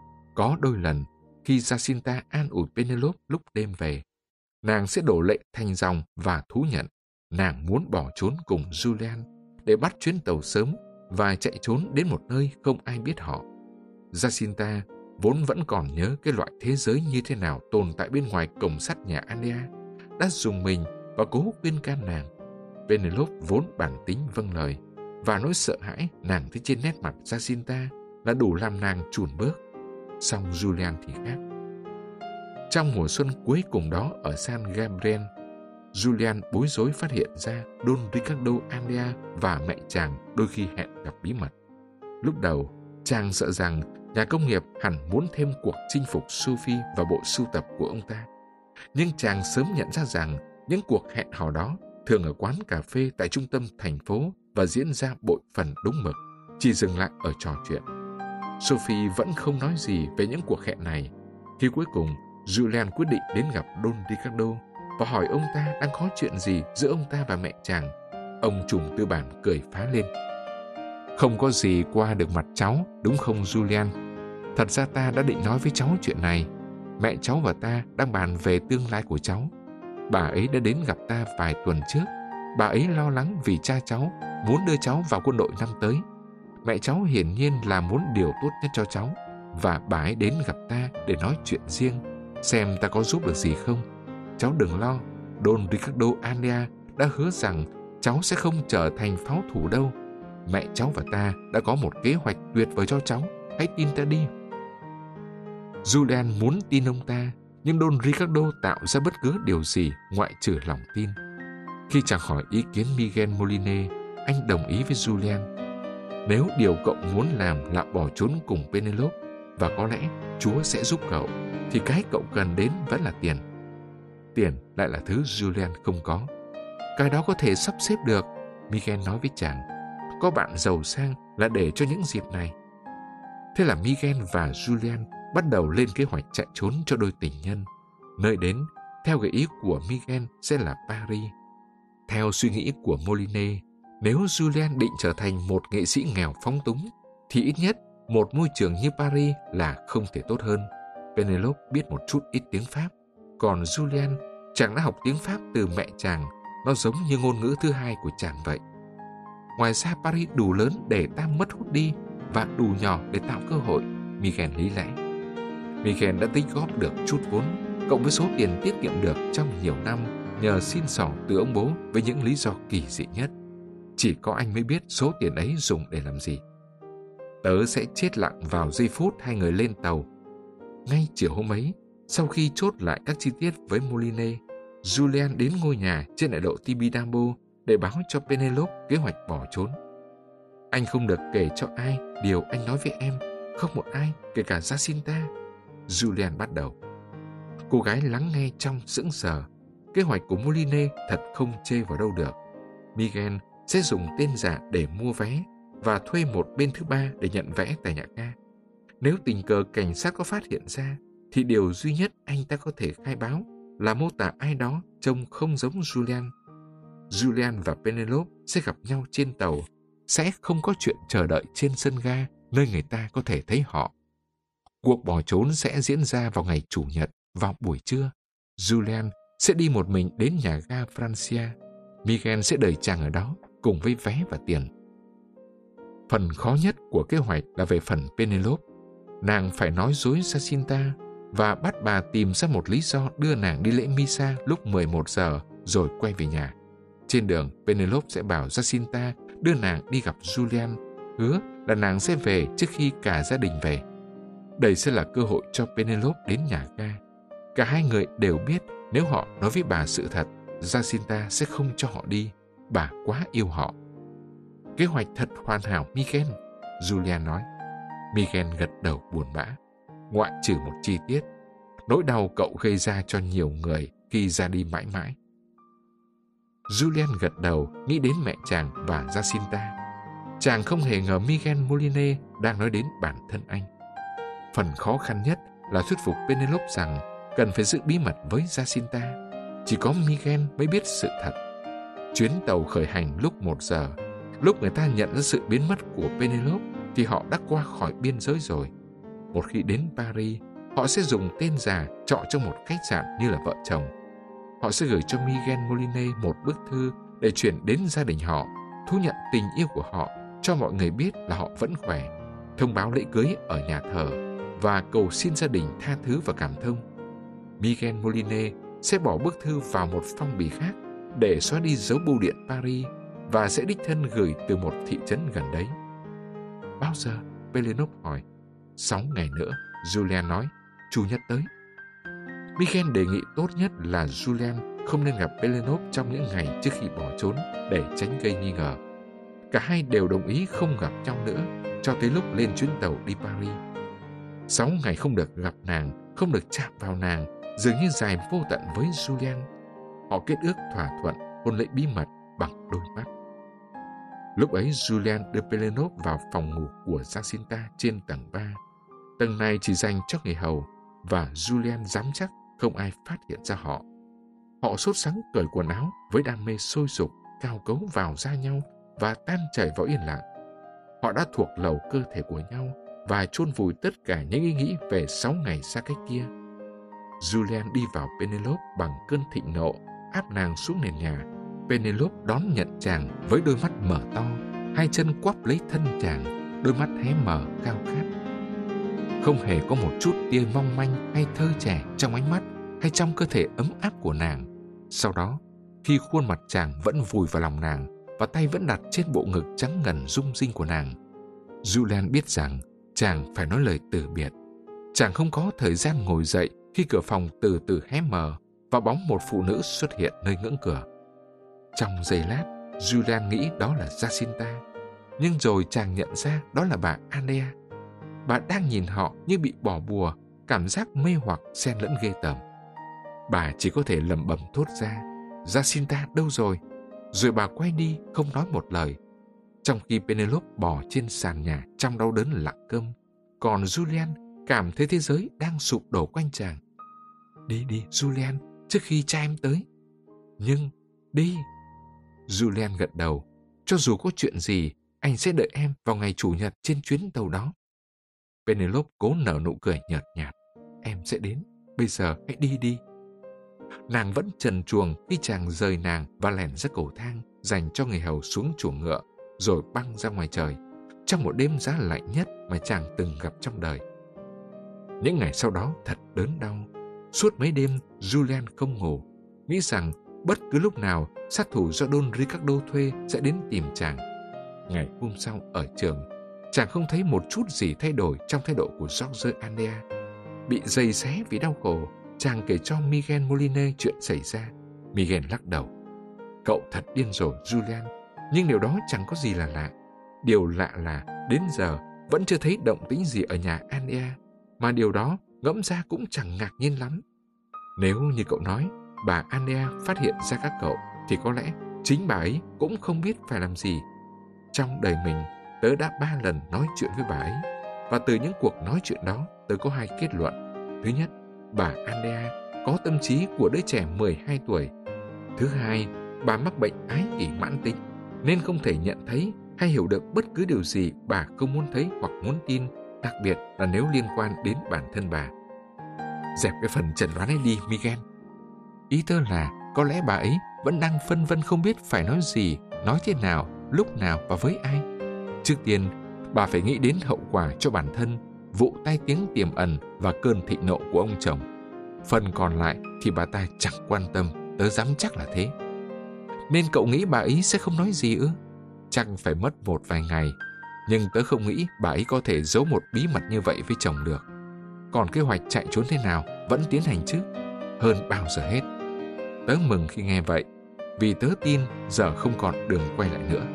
Có đôi lần, khi Jacinta an ủi Penelope lúc đêm về, nàng sẽ đổ lệ thành dòng và thú nhận nàng muốn bỏ trốn cùng Julian để bắt chuyến tàu sớm và chạy trốn đến một nơi không ai biết họ. Jacinta vốn vẫn còn nhớ cái loại thế giới như thế nào tồn tại bên ngoài cổng sắt nhà Andrea, đã dùng mình và cố khuyên can nàng. Penelope vốn bản tính vâng lời, và nỗi sợ hãi nàng thấy trên nét mặt Jacinta là đủ làm nàng chùn bước. Song Julian thì khác. Trong mùa xuân cuối cùng đó ở San Gabriel, Julian bối rối phát hiện ra Don Ricardo Andrea và mẹ chàng đôi khi hẹn gặp bí mật. Lúc đầu, chàng sợ rằng nhà công nghiệp hẳn muốn thêm cuộc chinh phục Sophie và bộ sưu tập của ông ta. Nhưng chàng sớm nhận ra rằng những cuộc hẹn hò đó thường ở quán cà phê tại trung tâm thành phố và diễn ra bội phần đúng mực, chỉ dừng lại ở trò chuyện. Sophie vẫn không nói gì về những cuộc hẹn này. Khi cuối cùng, Julian quyết định đến gặp Don Ricardo và hỏi ông ta đang có chuyện gì giữa ông ta và mẹ chàng. Ông trùm tư bản cười phá lên. Không có gì qua được mặt cháu, đúng không Julian? Thật ra ta đã định nói với cháu chuyện này. Mẹ cháu và ta đang bàn về tương lai của cháu. Bà ấy đã đến gặp ta vài tuần trước. Bà ấy lo lắng vì cha cháu muốn đưa cháu vào quân đội năm tới. Mẹ cháu hiển nhiên là muốn điều tốt nhất cho cháu, và bà ấy đến gặp ta để nói chuyện riêng, xem ta có giúp được gì không. Cháu đừng lo, Don Ricardo Andia đã hứa rằng cháu sẽ không trở thành pháo thủ đâu. Mẹ cháu và ta đã có một kế hoạch tuyệt vời cho cháu. Hãy tin ta đi. Julian muốn tin ông ta, nhưng Don Ricardo tạo ra bất cứ điều gì ngoại trừ lòng tin. Khi chàng hỏi ý kiến Miguel Moline, anh đồng ý với Julian. Nếu điều cậu muốn làm là bỏ trốn cùng Penelope, và có lẽ Chúa sẽ giúp cậu, thì cái cậu cần đến vẫn là tiền. Tiền lại là thứ Julian không có. Cái đó có thể sắp xếp được, Miguel nói với chàng. Có bạn giàu sang là để cho những dịp này. Thế là Miguel và Julian bắt đầu lên kế hoạch chạy trốn cho đôi tình nhân. Nơi đến, theo gợi ý của Miguel, sẽ là Paris. Theo suy nghĩ của Moline, nếu Julian định trở thành một nghệ sĩ nghèo phóng túng, thì ít nhất một môi trường như Paris là không thể tốt hơn. Penelope biết một chút ít tiếng Pháp, còn Julian, chàng đã học tiếng Pháp từ mẹ chàng, nó giống như ngôn ngữ thứ hai của chàng vậy. Ngoài ra Paris đủ lớn để ta mất hút đi, và đủ nhỏ để tạo cơ hội, Miguel lý lẽ. Miguel đã tích góp được chút vốn, cộng với số tiền tiết kiệm được trong nhiều năm nhờ xin xỏ từ ông bố với những lý do kỳ dị nhất. Chỉ có anh mới biết số tiền ấy dùng để làm gì. Tớ sẽ chết lặng vào giây phút hai người lên tàu. Ngay chiều hôm ấy, sau khi chốt lại các chi tiết với Moline, Julian đến ngôi nhà trên đại lộ Tibidabo để báo cho Penelope kế hoạch bỏ trốn. Anh không được kể cho ai điều anh nói với em, không một ai, kể cả Jacinta. Julian bắt đầu. Cô gái lắng nghe trong sững sờ. Kế hoạch của Moline thật không chê vào đâu được. Miguel sẽ dùng tên giả để mua vé và thuê một bên thứ ba để nhận vé tại nhà ga. Nếu tình cờ cảnh sát có phát hiện ra, thì điều duy nhất anh ta có thể khai báo là mô tả ai đó trông không giống Julian. Julian và Penelope sẽ gặp nhau trên tàu, sẽ không có chuyện chờ đợi trên sân ga nơi người ta có thể thấy họ. Cuộc bỏ trốn sẽ diễn ra vào ngày Chủ nhật, vào buổi trưa. Julian sẽ đi một mình đến nhà ga Francia. Miguel sẽ đợi chàng ở đó cùng với vé và tiền. Phần khó nhất của kế hoạch là về phần Penelope. Nàng phải nói dối Jacinta và bắt bà tìm ra một lý do đưa nàng đi lễ Misa lúc 11 giờ rồi quay về nhà. Trên đường, Penelope sẽ bảo Jacinta đưa nàng đi gặp Julian, hứa là nàng sẽ về trước khi cả gia đình về. Đây sẽ là cơ hội cho Penelope đến nhà ga. Cả hai người đều biết nếu họ nói với bà sự thật, Jacinta sẽ không cho họ đi. Bà quá yêu họ. Kế hoạch thật hoàn hảo, Miguel, Julian nói. Miguel gật đầu buồn bã. Ngoại trừ một chi tiết, nỗi đau cậu gây ra cho nhiều người khi ra đi mãi mãi. Julian gật đầu, nghĩ đến mẹ chàng và Jacinta. Chàng không hề ngờ Miguel Moline đang nói đến bản thân anh. Phần khó khăn nhất là thuyết phục Penelope rằng cần phải giữ bí mật với Jacinta. Chỉ có Miguel mới biết sự thật. Chuyến tàu khởi hành lúc 1 giờ. Lúc người ta nhận ra sự biến mất của Penelope thì họ đã qua khỏi biên giới rồi. Một khi đến Paris, họ sẽ dùng tên giả trọ trong một khách sạn như là vợ chồng. Họ sẽ gửi cho Miguel Moline một bức thư để chuyển đến gia đình họ, thú nhận tình yêu của họ, cho mọi người biết là họ vẫn khỏe, thông báo lễ cưới ở nhà thờ và cầu xin gia đình tha thứ và cảm thông. Miguel Moline sẽ bỏ bức thư vào một phong bì khác để xóa đi dấu bưu điện Paris và sẽ đích thân gửi từ một thị trấn gần đấy. Bao giờ? Penelope hỏi. 6 ngày nữa, Julian nói. Chủ nhật tới. Miguel đề nghị tốt nhất là Julian không nên gặp Penelope trong những ngày trước khi bỏ trốn để tránh gây nghi ngờ. Cả hai đều đồng ý không gặp nhau nữa cho tới lúc lên chuyến tàu đi Paris. 6 ngày không được gặp nàng, không được chạm vào nàng, dường như dài vô tận với Julian. Họ kết ước thỏa thuận hôn lễ bí mật bằng đôi mắt. Lúc ấy Julian đưa Penelope vào phòng ngủ của Jacinta trên tầng 3. Tầng này chỉ dành cho người hầu và Julian dám chắc không ai phát hiện ra họ. Họ sốt sắng cởi quần áo với đam mê sôi sục cao cấu vào da nhau và tan chảy vào yên lặng. Họ đã thuộc lầu cơ thể của nhau và chôn vùi tất cả những ý nghĩ về 6 ngày xa cách kia. Julian đi vào Penelope bằng cơn thịnh nộ, áp nàng xuống nền nhà. Penelope đón nhận chàng với đôi mắt mở to, hai chân quắp lấy thân chàng, đôi mắt hé mở khao khát. Không hề có một chút tia mong manh hay thơ trẻ trong ánh mắt hay trong cơ thể ấm áp của nàng. Sau đó, khi khuôn mặt chàng vẫn vùi vào lòng nàng và tay vẫn đặt trên bộ ngực trắng ngần rung rinh của nàng, Julian biết rằng chàng phải nói lời từ biệt. Chàng không có thời gian ngồi dậy khi cửa phòng từ từ hé mở và bóng một phụ nữ xuất hiện nơi ngưỡng cửa. Trong giây lát, Julian nghĩ đó là Jacinta, nhưng rồi chàng nhận ra đó là bà Andrea. Bà đang nhìn họ như bị bỏ bùa, cảm giác mê hoặc xen lẫn ghê tởm. Bà chỉ có thể lẩm bẩm thốt ra, Jacinta đâu rồi? Rồi bà quay đi không nói một lời. Trong khi Penelope bò trên sàn nhà trong đau đớn lặng câm, còn Julian cảm thấy thế giới đang sụp đổ quanh chàng. Đi đi Julian, trước khi cha em tới. Nhưng, đi. Julian gật đầu. Cho dù có chuyện gì, anh sẽ đợi em vào ngày Chủ nhật trên chuyến tàu đó. Penelope cố nở nụ cười nhợt nhạt. Em sẽ đến, bây giờ hãy đi đi. Nàng vẫn trần truồng khi chàng rời nàng và lẻn ra cầu thang dành cho người hầu xuống chuồng ngựa, rồi băng ra ngoài trời, trong một đêm giá lạnh nhất mà chàng từng gặp trong đời. Những ngày sau đó thật đớn đau. Suốt mấy đêm, Julian không ngủ, nghĩ rằng bất cứ lúc nào sát thủ do Don Ricardo thuê sẽ đến tìm chàng. Ngày hôm sau ở trường, chàng không thấy một chút gì thay đổi trong thái độ của George Andrea. Bị giày xé vì đau khổ, chàng kể cho Miguel Moline chuyện xảy ra. Miguel lắc đầu. Cậu thật điên rồi, Julian. Nhưng điều đó chẳng có gì là lạ. Điều lạ là đến giờ vẫn chưa thấy động tĩnh gì ở nhà Andrea, mà điều đó ngẫm ra cũng chẳng ngạc nhiên lắm. Nếu như cậu nói bà Andrea phát hiện ra các cậu, thì có lẽ chính bà ấy cũng không biết phải làm gì. Trong đời mình, tớ đã 3 lần nói chuyện với bà ấy, và từ những cuộc nói chuyện đó, tớ có 2 kết luận. Thứ nhất, bà Andrea có tâm trí của đứa trẻ 12 tuổi. Thứ hai, bà mắc bệnh ái kỷ mãn tính, nên không thể nhận thấy hay hiểu được bất cứ điều gì bà không muốn thấy hoặc muốn tin, đặc biệt là nếu liên quan đến bản thân bà. Dẹp cái phần chẩn đoán ấy đi, Miguel. Ý tớ là có lẽ bà ấy vẫn đang phân vân không biết phải nói gì, nói thế nào, lúc nào và với ai. Trước tiên, bà phải nghĩ đến hậu quả cho bản thân, vụ tai tiếng tiềm ẩn và cơn thịnh nộ của ông chồng. Phần còn lại thì bà ta chẳng quan tâm, tớ dám chắc là thế. Nên cậu nghĩ bà ấy sẽ không nói gì ư? Chắc phải mất một vài ngày, nhưng tớ không nghĩ bà ấy có thể giấu một bí mật như vậy với chồng được. Còn kế hoạch chạy trốn thế nào vẫn tiến hành chứ, hơn bao giờ hết. Tớ mừng khi nghe vậy, vì tớ tin giờ không còn đường quay lại nữa.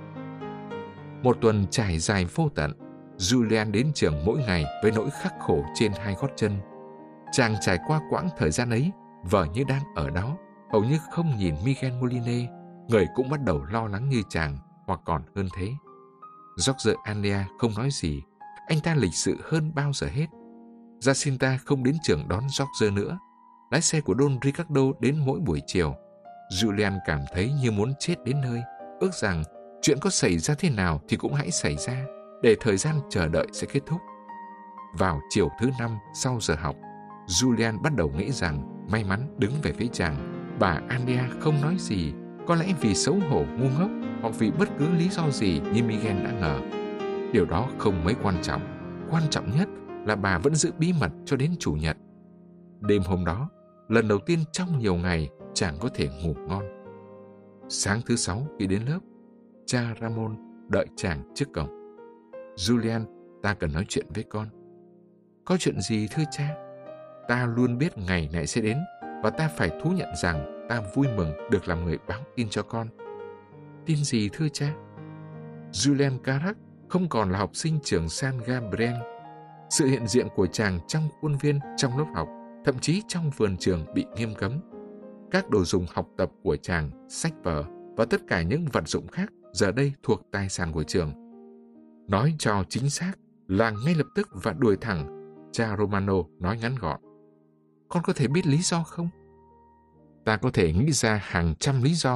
Một tuần trải dài vô tận, Julian đến trường mỗi ngày với nỗi khắc khổ trên 2 gót chân. Chàng trải qua quãng thời gian ấy, vờ như đang ở đó, hầu như không nhìn Miguel Moline, người cũng bắt đầu lo lắng như chàng, hoặc còn hơn thế. George Andrea không nói gì, anh ta lịch sự hơn bao giờ hết. Jacinta không đến trường đón George nữa. Lái xe của Don Ricardo đến mỗi buổi chiều. Julian cảm thấy như muốn chết đến nơi, ước rằng chuyện có xảy ra thế nào thì cũng hãy xảy ra, để thời gian chờ đợi sẽ kết thúc. Vào chiều thứ 5 sau giờ học, Julian bắt đầu nghĩ rằng may mắn đứng về phía chàng. Bà Andrea không nói gì, có lẽ vì xấu hổ ngu ngốc, hoặc vì bất cứ lý do gì như Miguel đã ngờ. Điều đó không mấy quan trọng. Quan trọng nhất là bà vẫn giữ bí mật cho đến Chủ nhật. Đêm hôm đó, lần đầu tiên trong nhiều ngày, chàng có thể ngủ ngon. Sáng thứ 6 khi đến lớp, cha Ramon đợi chàng trước cổng. Julian, ta cần nói chuyện với con. Có chuyện gì thưa cha? Ta luôn biết ngày này sẽ đến, và ta phải thú nhận rằng ta vui mừng được làm người báo tin cho con. Tin gì thưa cha? Julian Carac không còn là học sinh trường San Gabriel. Sự hiện diện của chàng trong khuôn viên, trong lớp học, thậm chí trong vườn trường bị nghiêm cấm. Các đồ dùng học tập của chàng, sách vở và tất cả những vật dụng khác giờ đây thuộc tài sản của trường. Nói cho chính xác là ngay lập tức và đuổi thẳng, cha Romano nói ngắn gọn. Con có thể biết lý do không? Ta có thể nghĩ ra hàng trăm lý do,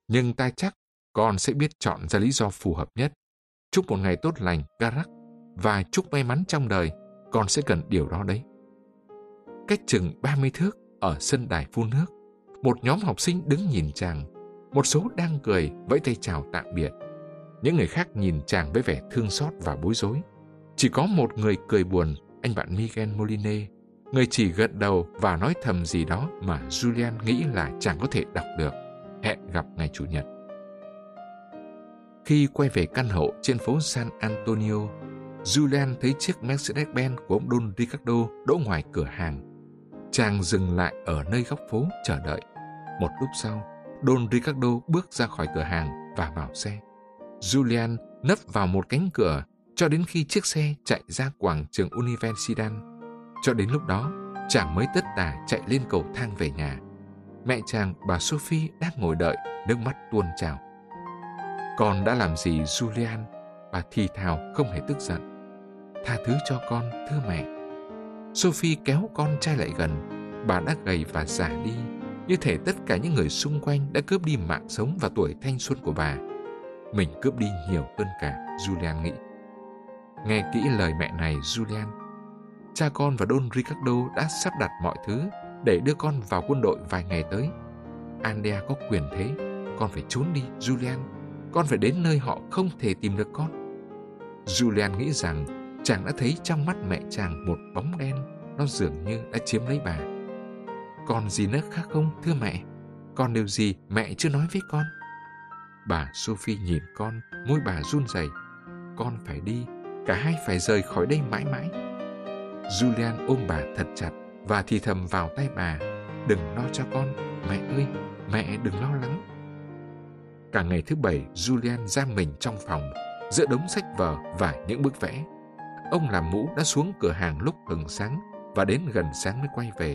Nhưng ta chắc con sẽ biết chọn ra lý do phù hợp nhất. Chúc một ngày tốt lành, Garak, và chúc may mắn trong đời, con sẽ cần điều đó đấy. Cách chừng 30 thước, ở sân đài phun nước, một nhóm học sinh đứng nhìn chàng. Một số đang cười, vẫy tay chào tạm biệt. Những người khác nhìn chàng với vẻ thương xót và bối rối. Chỉ có một người cười buồn, anh bạn Miguel Moline. Người chỉ gật đầu và nói thầm gì đó mà Julian nghĩ là chàng có thể đọc được. Hẹn gặp ngày Chủ nhật. Khi quay về căn hộ trên phố San Antonio, Julian thấy chiếc Mercedes-Benz của ông Don Ricardo đỗ ngoài cửa hàng. Chàng dừng lại ở nơi góc phố chờ đợi. Một lúc sau, Don Ricardo bước ra khỏi cửa hàng và vào xe. Julian nấp vào một cánh cửa cho đến khi chiếc xe chạy ra quảng trường Universidad. Cho đến lúc đó, chàng mới tất tả chạy lên cầu thang về nhà. Mẹ chàng, bà Sophie, đang ngồi đợi, nước mắt tuôn trào. Con đã làm gì, Julian? Bà thì thào không hề tức giận. Tha thứ cho con, thưa mẹ. Sophie kéo con trai lại gần. Bà đã gầy và già đi, như thể tất cả những người xung quanh đã cướp đi mạng sống và tuổi thanh xuân của bà. Mình cướp đi nhiều hơn cả, Julian nghĩ. Nghe kỹ lời mẹ này, Julian. Cha con và Don Ricardo đã sắp đặt mọi thứ để đưa con vào quân đội vài ngày tới. Andrea có quyền thế. Con phải trốn đi, Julian. Con phải đến nơi họ không thể tìm được con. Julian nghĩ rằng chàng đã thấy trong mắt mẹ chàng một bóng đen. Nó dường như đã chiếm lấy bà. Còn gì nữa khác không, thưa mẹ? Còn điều gì mẹ chưa nói với con? Bà Sophie nhìn con, môi bà run rẩy. Con phải đi, cả hai phải rời khỏi đây mãi mãi. Julian ôm bà thật chặt và thì thầm vào tay bà. Đừng lo cho con, mẹ ơi, mẹ đừng lo lắng. Cả ngày thứ Bảy, Julian giam mình trong phòng, giữa đống sách vở và những bức vẽ. Ông làm mũ đã xuống cửa hàng lúc hừng sáng và đến gần sáng mới quay về.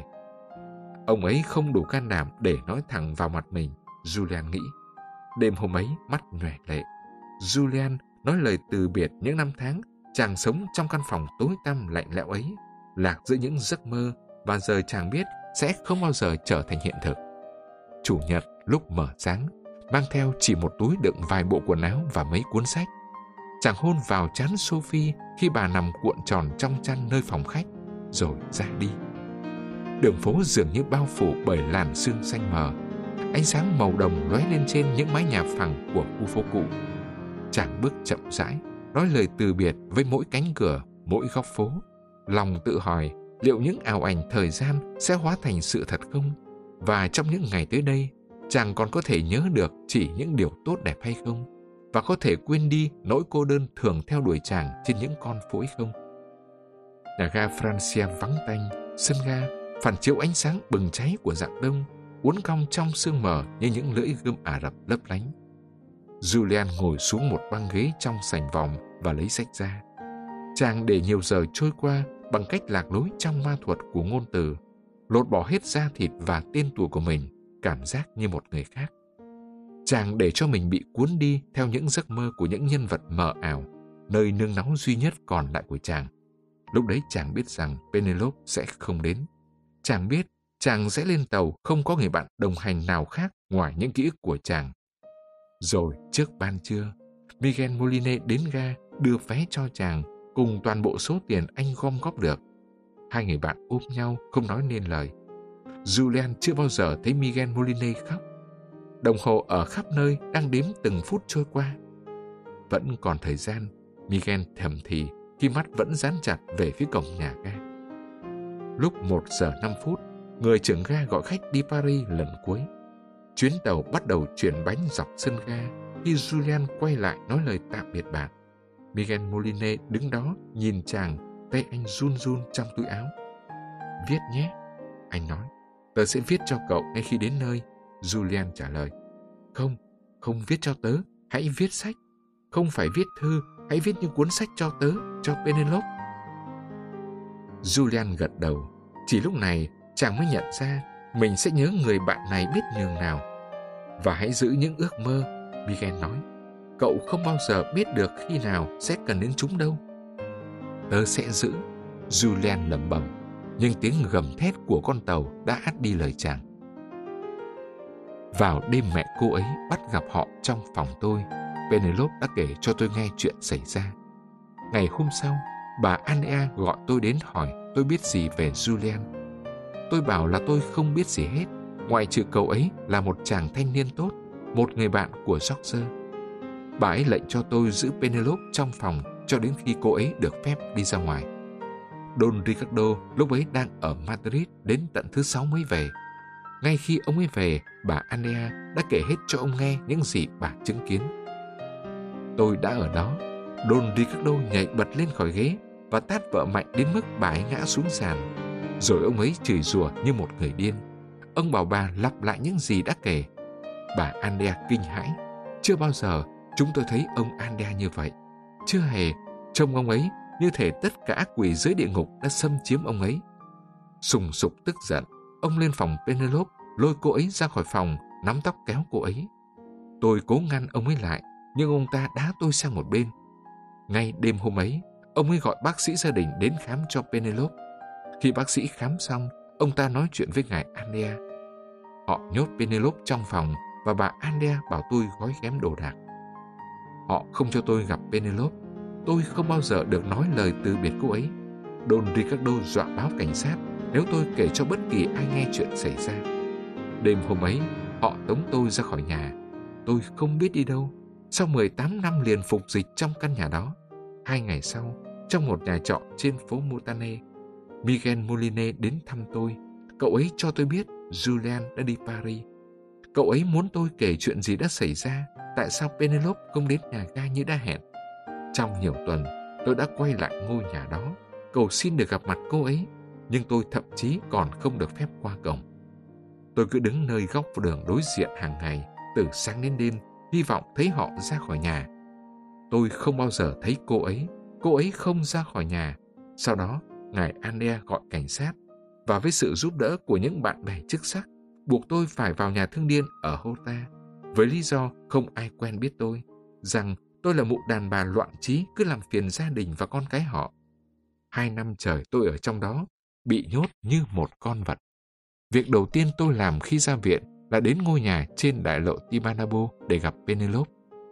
Ông ấy không đủ can đảm để nói thẳng vào mặt mình, Julian nghĩ. Đêm hôm ấy, mắt nhòe lệ, Julian nói lời từ biệt những năm tháng chàng sống trong căn phòng tối tăm lạnh lẽo ấy, lạc giữa những giấc mơ và giờ chàng biết sẽ không bao giờ trở thành hiện thực. Chủ nhật lúc mở sáng, mang theo chỉ một túi đựng vài bộ quần áo và mấy cuốn sách. Chàng hôn vào trán Sophie khi bà nằm cuộn tròn trong chăn nơi phòng khách, rồi ra đi. Đường phố dường như bao phủ bởi làn sương xanh mờ. Ánh sáng màu đồng lóe lên trên những mái nhà phẳng của khu phố cũ. Chàng bước chậm rãi, nói lời từ biệt với mỗi cánh cửa, mỗi góc phố. Lòng tự hỏi liệu những ảo ảnh thời gian sẽ hóa thành sự thật không? Và trong những ngày tới đây, chàng còn có thể nhớ được chỉ những điều tốt đẹp hay không? Và có thể quên đi nỗi cô đơn thường theo đuổi chàng trên những con phố ấy không? Nhà ga Francia vắng tanh, sân ga phản chiếu ánh sáng bừng cháy của rạng đông, uốn cong trong sương mờ như những lưỡi gươm Ả Rập lấp lánh. Julian ngồi xuống một băng ghế trong sảnh vòm và lấy sách ra. Chàng để nhiều giờ trôi qua bằng cách lạc lối trong ma thuật của ngôn từ, lột bỏ hết da thịt và tên tuổi của mình, cảm giác như một người khác. Chàng để cho mình bị cuốn đi theo những giấc mơ của những nhân vật mờ ảo, nơi nương náu duy nhất còn lại của chàng. Lúc đấy chàng biết rằng Penelope sẽ không đến. Chàng biết chàng sẽ lên tàu không có người bạn đồng hành nào khác ngoài những ký ức của chàng. Rồi trước ban trưa, Miguel Moline đến ga đưa vé cho chàng cùng toàn bộ số tiền anh gom góp được. Hai người bạn ôm nhau không nói nên lời. Julian chưa bao giờ thấy Miguel Moline khóc. Đồng hồ ở khắp nơi đang đếm từng phút trôi qua. Vẫn còn thời gian, Miguel thầm thì khi mắt vẫn dán chặt về phía cổng nhà ga. Lúc 1 giờ 5 phút, người trưởng ga gọi khách đi Paris lần cuối. Chuyến tàu bắt đầu chuyển bánh dọc sân ga khi Julian quay lại nói lời tạm biệt bạn. Miguel Moline đứng đó nhìn chàng, tay anh run run trong túi áo. Viết nhé, anh nói. Tớ sẽ viết cho cậu ngay khi đến nơi. Julian trả lời. Không, không viết cho tớ, hãy viết sách. Không phải viết thư, hãy viết những cuốn sách cho tớ, cho Penelope. Julian gật đầu. Chỉ lúc này chàng mới nhận ra mình sẽ nhớ người bạn này biết nhường nào. Và hãy giữ những ước mơ, Miguel nói. Cậu không bao giờ biết được khi nào sẽ cần đến chúng đâu. Tớ sẽ giữ, Julian lẩm bẩm, nhưng tiếng gầm thét của con tàu đã át đi lời chàng. Vào đêm mẹ cô ấy bắt gặp họ trong phòng tôi, Penelope đã kể cho tôi nghe chuyện xảy ra. Ngày hôm sau, bà Andrea gọi tôi đến hỏi tôi biết gì về Julian. Tôi bảo là tôi không biết gì hết, ngoại trừ cậu ấy là một chàng thanh niên tốt, một người bạn của George. Bà ấy lệnh cho tôi giữ Penelope trong phòng cho đến khi cô ấy được phép đi ra ngoài. Don Ricardo lúc ấy đang ở Madrid, đến tận thứ 6 mới về. Ngay khi ông ấy về, bà Andrea đã kể hết cho ông nghe những gì bà chứng kiến. Tôi đã ở đó. Don Ricardo nhảy bật lên khỏi ghế và tát vợ mạnh đến mức bà ấy ngã xuống sàn. Rồi ông ấy chửi rủa như một người điên. Ông bảo bà lặp lại những gì đã kể. Bà Andrea kinh hãi. Chưa bao giờ chúng tôi thấy ông Andrea như vậy. Chưa hề. Trông ông ấy như thể tất cả ác quỷ dưới địa ngục đã xâm chiếm ông ấy. Sùng sục tức giận, ông lên phòng Penelope, lôi cô ấy ra khỏi phòng, nắm tóc kéo cô ấy. Tôi cố ngăn ông ấy lại, nhưng ông ta đá tôi sang một bên. Ngay đêm hôm ấy, ông ấy gọi bác sĩ gia đình đến khám cho Penelope. Khi bác sĩ khám xong, ông ta nói chuyện với ngài Andrea. Họ nhốt Penelope trong phòng và bà Andrea bảo tôi gói ghém đồ đạc. Họ không cho tôi gặp Penelope. Tôi không bao giờ được nói lời từ biệt cô ấy. Don Ricardo dọa báo cảnh sát nếu tôi kể cho bất kỳ ai nghe chuyện xảy ra. Đêm hôm ấy, họ tống tôi ra khỏi nhà. Tôi không biết đi đâu. Sau 18 năm liền phục dịch trong căn nhà đó, 2 ngày sau, trong một nhà trọ trên phố Montagne, Miguel Moline đến thăm tôi. Cậu ấy cho tôi biết Julian đã đi Paris. Cậu ấy muốn tôi kể chuyện gì đã xảy ra, tại sao Penelope không đến nhà ga như đã hẹn. Trong nhiều tuần, tôi đã quay lại ngôi nhà đó, cầu xin được gặp mặt cô ấy, nhưng tôi thậm chí còn không được phép qua cổng. Tôi cứ đứng nơi góc đường đối diện hàng ngày, từ sáng đến đêm, hy vọng thấy họ ra khỏi nhà. Tôi không bao giờ thấy cô ấy không ra khỏi nhà. Sau đó, ngài Andrea gọi cảnh sát, và với sự giúp đỡ của những bạn bè chức sắc, buộc tôi phải vào nhà thương điên ở Hota, với lý do không ai quen biết tôi, rằng tôi là mụ đàn bà loạn trí cứ làm phiền gia đình và con cái họ. 2 năm trời tôi ở trong đó, bị nhốt như một con vật. Việc đầu tiên tôi làm khi ra viện là đến ngôi nhà trên đại lộ Tibanabo để gặp Penelope.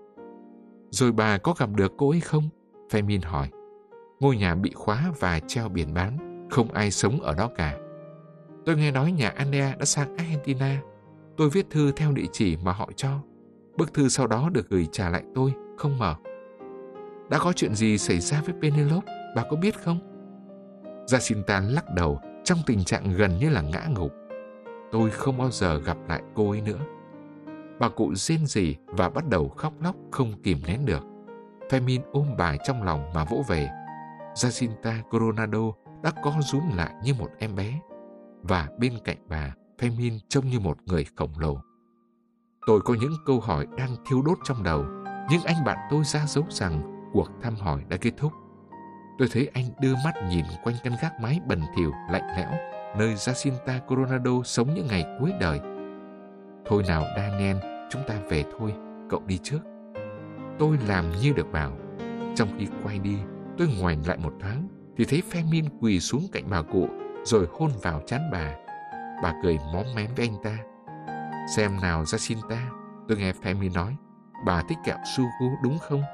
Rồi bà có gặp được cô ấy không? Fermin hỏi. Ngôi nhà bị khóa và treo biển bán, không ai sống ở đó cả. Tôi nghe nói nhà Andrea đã sang Argentina. Tôi viết thư theo địa chỉ mà họ cho. Bức thư sau đó được gửi trả lại tôi, không mở. Đã có chuyện gì xảy ra với Penelope, bà có biết không? Jacinta lắc đầu trong tình trạng gần như là ngã ngục. Tôi không bao giờ gặp lại cô ấy nữa. Bà cụ rên rỉ và bắt đầu khóc lóc không kìm nén được. Fermin ôm bà trong lòng mà vỗ về. Jacinta Coronado đã co rúm lại như một em bé. Và bên cạnh bà, Fermin trông như một người khổng lồ. Tôi có những câu hỏi đang thiêu đốt trong đầu, nhưng anh bạn tôi ra dấu rằng cuộc thăm hỏi đã kết thúc. Tôi thấy anh đưa mắt nhìn quanh căn gác mái bẩn thỉu lạnh lẽo, nơi Jacinta Coronado sống những ngày cuối đời. Thôi nào Daniel, chúng ta về thôi, cậu đi trước. Tôi làm như được bảo. Trong khi quay đi, tôi ngoảnh lại một thoáng, thì thấy Fermin quỳ xuống cạnh bà cụ, rồi hôn vào trán bà. Bà cười móm mém với anh ta. Xem nào Jacinta, tôi nghe Fermin nói, bà thích kẹo Sugu đúng không?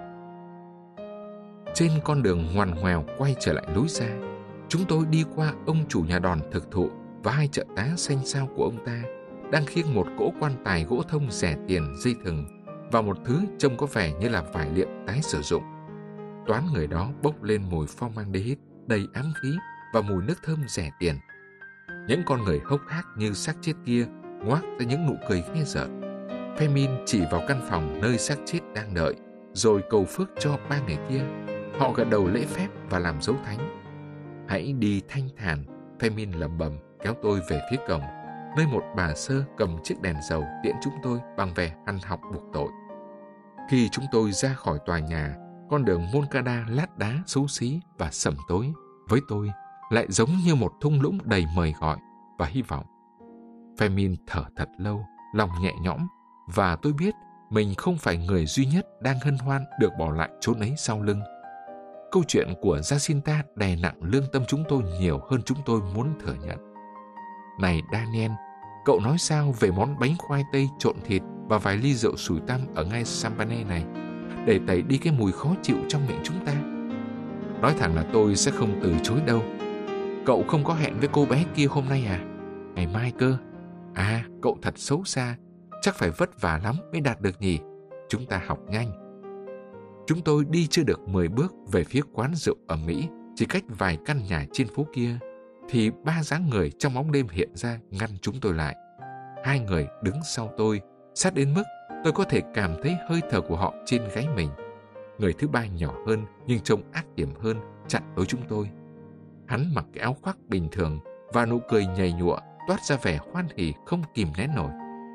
Trên con đường ngoằn ngoèo quay trở lại lối ra, chúng tôi đi qua ông chủ nhà đòn thực thụ và 2 trợ tá xanh xao của ông ta, đang khiêng một cỗ quan tài gỗ thông rẻ tiền dây thừng và một thứ trông có vẻ như là vải liệm tái sử dụng. Toán người đó bốc lên mùi formaldehyde đầy ám khí và mùi nước thơm rẻ tiền. Những con người hốc hác như xác chết kia ngoác ra những nụ cười ghê rợn. Fermin chỉ vào căn phòng nơi xác chết đang đợi, rồi cầu phước cho 3 người kia. Họ gật đầu lễ phép và làm dấu thánh. Hãy đi thanh thản, Fermin lẩm bẩm kéo tôi về phía cổng, nơi một bà sơ cầm chiếc đèn dầu tiễn chúng tôi bằng vẻ ăn học buộc tội. Khi chúng tôi ra khỏi tòa nhà, con đường Moncada lát đá xấu xí và sẩm tối với tôi lại giống như một thung lũng đầy mời gọi và hy vọng. Fermin thở thật lâu, lòng nhẹ nhõm, và tôi biết mình không phải người duy nhất đang hân hoan được bỏ lại chốn ấy sau lưng. Câu chuyện của Jacinta đè nặng lương tâm chúng tôi nhiều hơn chúng tôi muốn thừa nhận. Này Daniel, cậu nói sao về món bánh khoai tây trộn thịt và vài ly rượu sủi tăm ở ngay Champagne này, để tẩy đi cái mùi khó chịu trong miệng chúng ta? Nói thẳng là tôi sẽ không từ chối đâu. Cậu không có hẹn với cô bé kia hôm nay à? Ngày mai cơ. À, cậu thật xấu xa. Chắc phải vất vả lắm mới đạt được nhỉ? Chúng ta học nhanh. Chúng tôi đi chưa được 10 bước về phía quán rượu ở Mỹ, chỉ cách vài căn nhà trên phố kia, thì 3 dáng người trong bóng đêm hiện ra ngăn chúng tôi lại. 2 người đứng sau tôi, sát đến mức tôi có thể cảm thấy hơi thở của họ trên gáy mình. Người thứ 3 nhỏ hơn nhưng trông ác hiểm hơn, chặn đối chúng tôi. Hắn mặc cái áo khoác bình thường và nụ cười nhầy nhụa toát ra vẻ hoan hỉ không kìm nén nổi.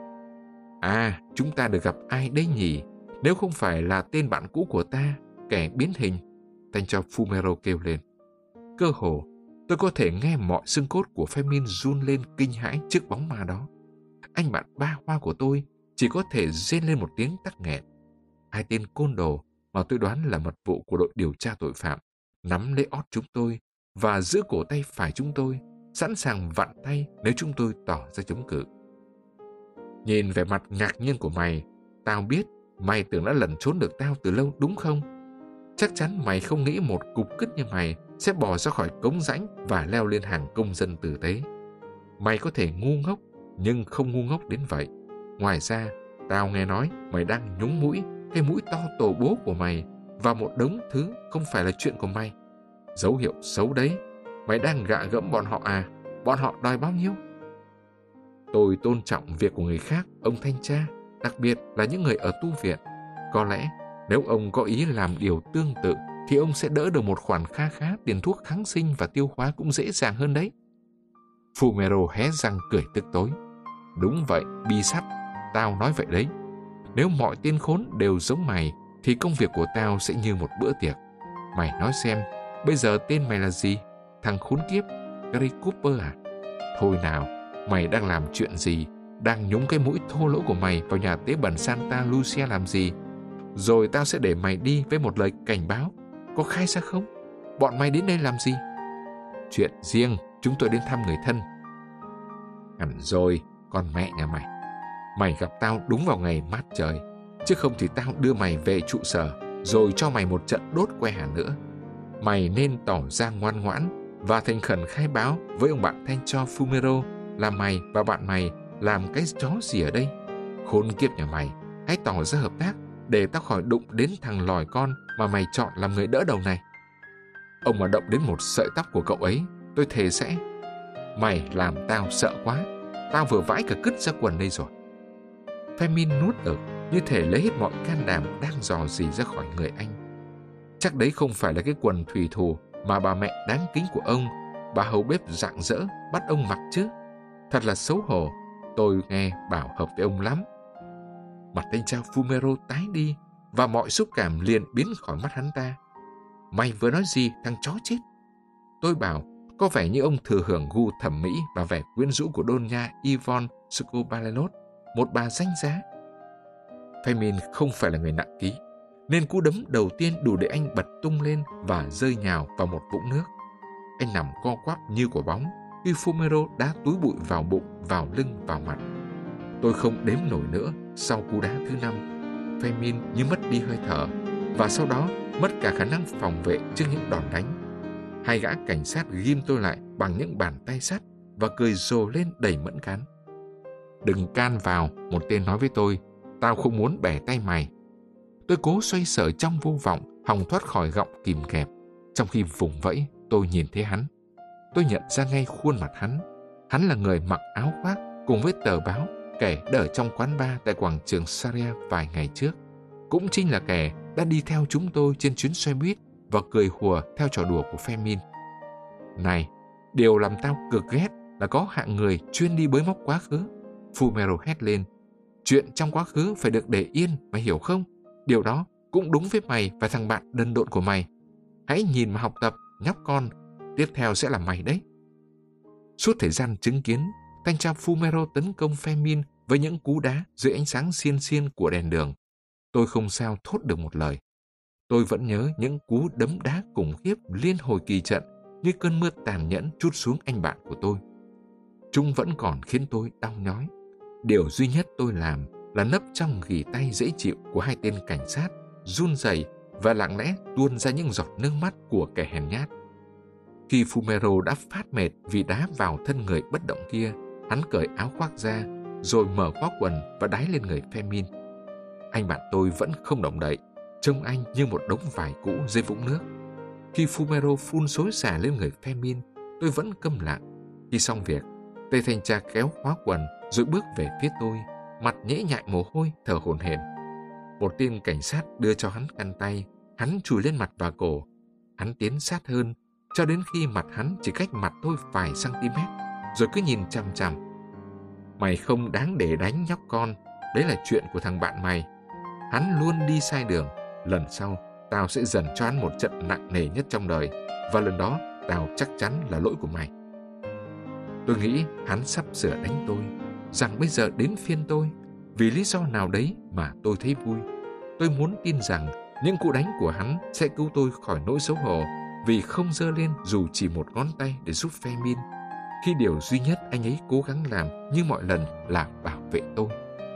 À, chúng ta được gặp ai đấy nhỉ? Nếu không phải là tên bạn cũ của ta, kẻ biến hình, thanh tra Fumero kêu lên. Cơ hồ, tôi có thể nghe mọi xương cốt của Femin run lên kinh hãi trước bóng ma đó. Anh bạn ba hoa của tôi chỉ có thể rên lên một tiếng tắc nghẹn. 2 tên côn đồ mà tôi đoán là mật vụ của đội điều tra tội phạm nắm lấy ót chúng tôi và giữ cổ tay phải chúng tôi, sẵn sàng vặn tay nếu chúng tôi tỏ ra chống cự. Nhìn vẻ mặt ngạc nhiên của mày, tao biết mày tưởng đã lẩn trốn được tao từ lâu đúng không? Chắc chắn mày không nghĩ một cục cứt như mày sẽ bò ra khỏi cống rãnh và leo lên hàng công dân tử tế. Mày có thể ngu ngốc, nhưng không ngu ngốc đến vậy. Ngoài ra, tao nghe nói mày đang nhúng mũi, cái mũi to tổ bố của mày, và một đống thứ không phải là chuyện của mày. Dấu hiệu xấu đấy. Mày đang gạ gẫm bọn họ à? Bọn họ đòi bao nhiêu? Tôi tôn trọng việc của người khác, ông thanh tra, đặc biệt là những người ở tu viện. Có lẽ nếu ông có ý làm điều tương tự thì ông sẽ đỡ được một khoản kha khá tiền thuốc kháng sinh và tiêu hóa cũng dễ dàng hơn đấy. Fumero hé răng cười tức tối. Đúng vậy, bi sắt, tao nói vậy đấy. Nếu mọi tên khốn đều giống mày thì công việc của tao sẽ như một bữa tiệc. Mày nói xem, bây giờ tên mày là gì? Thằng khốn kiếp, Gary Cooper à? Thôi nào, mày đang làm chuyện gì? Đang nhúng cái mũi thô lỗ của mày vào nhà tế bẩn Santa Lucia làm gì? Rồi tao sẽ để mày đi với một lời cảnh báo. Có khai ra không? Bọn mày đến đây làm gì? Chuyện riêng, chúng tôi đến thăm người thân. Hẳn rồi, con mẹ nhà mày. Mày gặp tao đúng vào ngày mát trời, chứ không thì tao đưa mày về trụ sở rồi cho mày một trận đốt que hàn nữa. Mày nên tỏ ra ngoan ngoãn và thành khẩn khai báo với ông bạn thanh tra Fumero là mày và bạn mày làm cái chó gì ở đây. Khốn kiếp nhà mày, hãy tỏ ra hợp tác để tao khỏi đụng đến thằng lòi con mà mày chọn làm người đỡ đầu này. Ông mà động đến một sợi tóc của cậu ấy, tôi thề sẽ... Mày làm tao sợ quá, tao vừa vãi cả cứt ra quần đây rồi. Femin nuốt ực, như thể lấy hết mọi can đảm đang dò dỉ ra khỏi người anh. Chắc đấy không phải là cái quần thủy thủ mà bà mẹ đáng kính của ông, bà hầu bếp rạng rỡ, bắt ông mặc chứ. Thật là xấu hổ, tôi nghe bảo hợp với ông lắm. Mặt thanh tra Fumero tái đi và mọi xúc cảm liền biến khỏi mắt hắn ta. Mày vừa nói gì thằng chó chết? Tôi bảo có vẻ như ông thừa hưởng gu thẩm mỹ và vẻ quyến rũ của Doña Yvonne Scobalelot, một bà danh giá. Femin không phải là người nặng ký, nên cú đấm đầu tiên đủ để anh bật tung lên và rơi nhào vào một vũng nước. Anh nằm co quắp như quả bóng, khi Fumero đá túi bụi vào bụng, vào lưng, vào mặt. Tôi không đếm nổi nữa. Sau cú đá thứ 5, Femin như mất đi hơi thở và sau đó mất cả khả năng phòng vệ trước những đòn đánh. 2 gã cảnh sát ghim tôi lại bằng những bàn tay sắt và cười rồ lên đầy mẫn cán. Đừng can vào, một tên nói với tôi. Tao không muốn bẻ tay mày. Tôi cố xoay sở trong vô vọng, hòng thoát khỏi gọng kìm kẹp. Trong khi vùng vẫy, tôi nhìn thấy hắn. Tôi nhận ra ngay khuôn mặt hắn. Hắn là người mặc áo khoác cùng với tờ báo, kẻ đã ở trong quán bar tại quảng trường Saria vài ngày trước. Cũng chính là kẻ đã đi theo chúng tôi trên chuyến xe buýt và cười hùa theo trò đùa của Femin. Này, điều làm tao cực ghét là có hạng người chuyên đi bới móc quá khứ. Fumero hét lên. Chuyện trong quá khứ phải được để yên, mày hiểu không? Điều đó cũng đúng với mày và thằng bạn đần độn của mày. Hãy nhìn mà học tập, nhóc con. Tiếp theo sẽ là mày đấy. Suốt thời gian chứng kiến, thanh tra Fumero tấn công Femin với những cú đá dưới ánh sáng xiên xiên của đèn đường. Tôi không sao thốt được một lời. Tôi vẫn nhớ những cú đấm đá khủng khiếp liên hồi kỳ trận như cơn mưa tàn nhẫn trút xuống anh bạn của tôi. chúng vẫn còn khiến tôi đau nhói. Điều duy nhất tôi làm là nấp trong ghì tay dễ chịu của hai tên cảnh sát, run rẩy và lặng lẽ tuôn ra những giọt nước mắt của kẻ hèn nhát. Khi Fumero đã phát mệt vì đá vào thân người bất động kia, hắn cởi áo khoác ra, rồi mở khóa quần và đái lên người Fermin. Anh bạn tôi vẫn không động đậy, trông anh như một đống vải cũ dưới vũng nước. Khi Fumero phun xối xả lên người Fermin, tôi vẫn câm lặng. Khi xong việc, tay thanh tra kéo khóa quần rồi bước về phía tôi, mặt nhễ nhại mồ hôi, thở hổn hển. Một tên cảnh sát đưa cho hắn khăn tay, hắn chùi lên mặt và cổ. Hắn tiến sát hơn, cho đến khi mặt hắn chỉ cách mặt tôi vài cm, rồi cứ nhìn chằm chằm. Mày không đáng để đánh nhóc con, đấy là chuyện của thằng bạn mày. Hắn luôn đi sai đường, lần sau tao sẽ dần cho hắn một trận nặng nề nhất trong đời, và lần đó tao chắc chắn là lỗi của mày. Tôi nghĩ hắn sắp sửa đánh tôi, rằng bây giờ đến phiên tôi. Vì lý do nào đấy mà tôi thấy vui. Tôi muốn tin rằng những cú đánh của hắn sẽ cứu tôi khỏi nỗi xấu hổ, vì không giơ lên dù chỉ một ngón tay để giúp Fermin, khi điều duy nhất anh ấy cố gắng làm như mọi lần là bảo vệ tôi.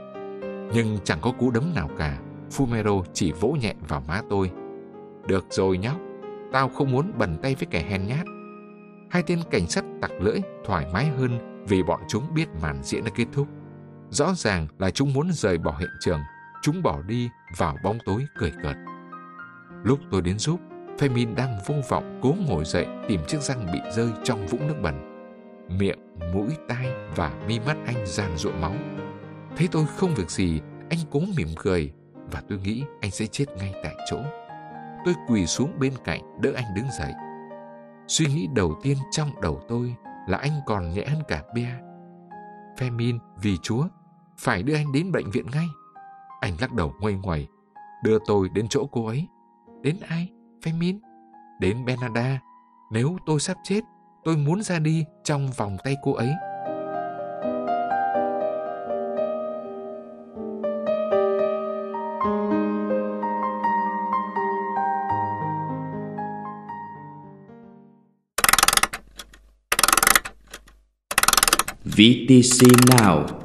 Nhưng chẳng có cú đấm nào cả. Fumero chỉ vỗ nhẹ vào má tôi. Được rồi nhóc, tao không muốn bẩn tay với kẻ hèn nhát. Hai tên cảnh sát tặc lưỡi thoải mái hơn vì bọn chúng biết màn diễn đã kết thúc. Rõ ràng là chúng muốn rời bỏ hiện trường. Chúng bỏ đi vào bóng tối cười cợt. Lúc tôi đến giúp, Fermin đang vô vọng cố ngồi dậy tìm chiếc răng bị rơi trong vũng nước bẩn. Miệng, mũi, tai và mi mắt anh giàn giụa máu. Thấy tôi không việc gì, anh cố mỉm cười, và tôi nghĩ anh sẽ chết ngay tại chỗ. Tôi quỳ xuống bên cạnh đỡ anh đứng dậy. Suy nghĩ đầu tiên trong đầu tôi là anh còn nhẹ hơn cả Bea. Fermin, vì Chúa, phải đưa anh đến bệnh viện ngay. Anh lắc đầu nguây nguẩy. Đưa tôi đến chỗ cô ấy. Đến ai, Fermin? Đến Bernarda. Nếu tôi sắp chết, tôi muốn ra đi trong vòng tay cô ấy. VTC Now.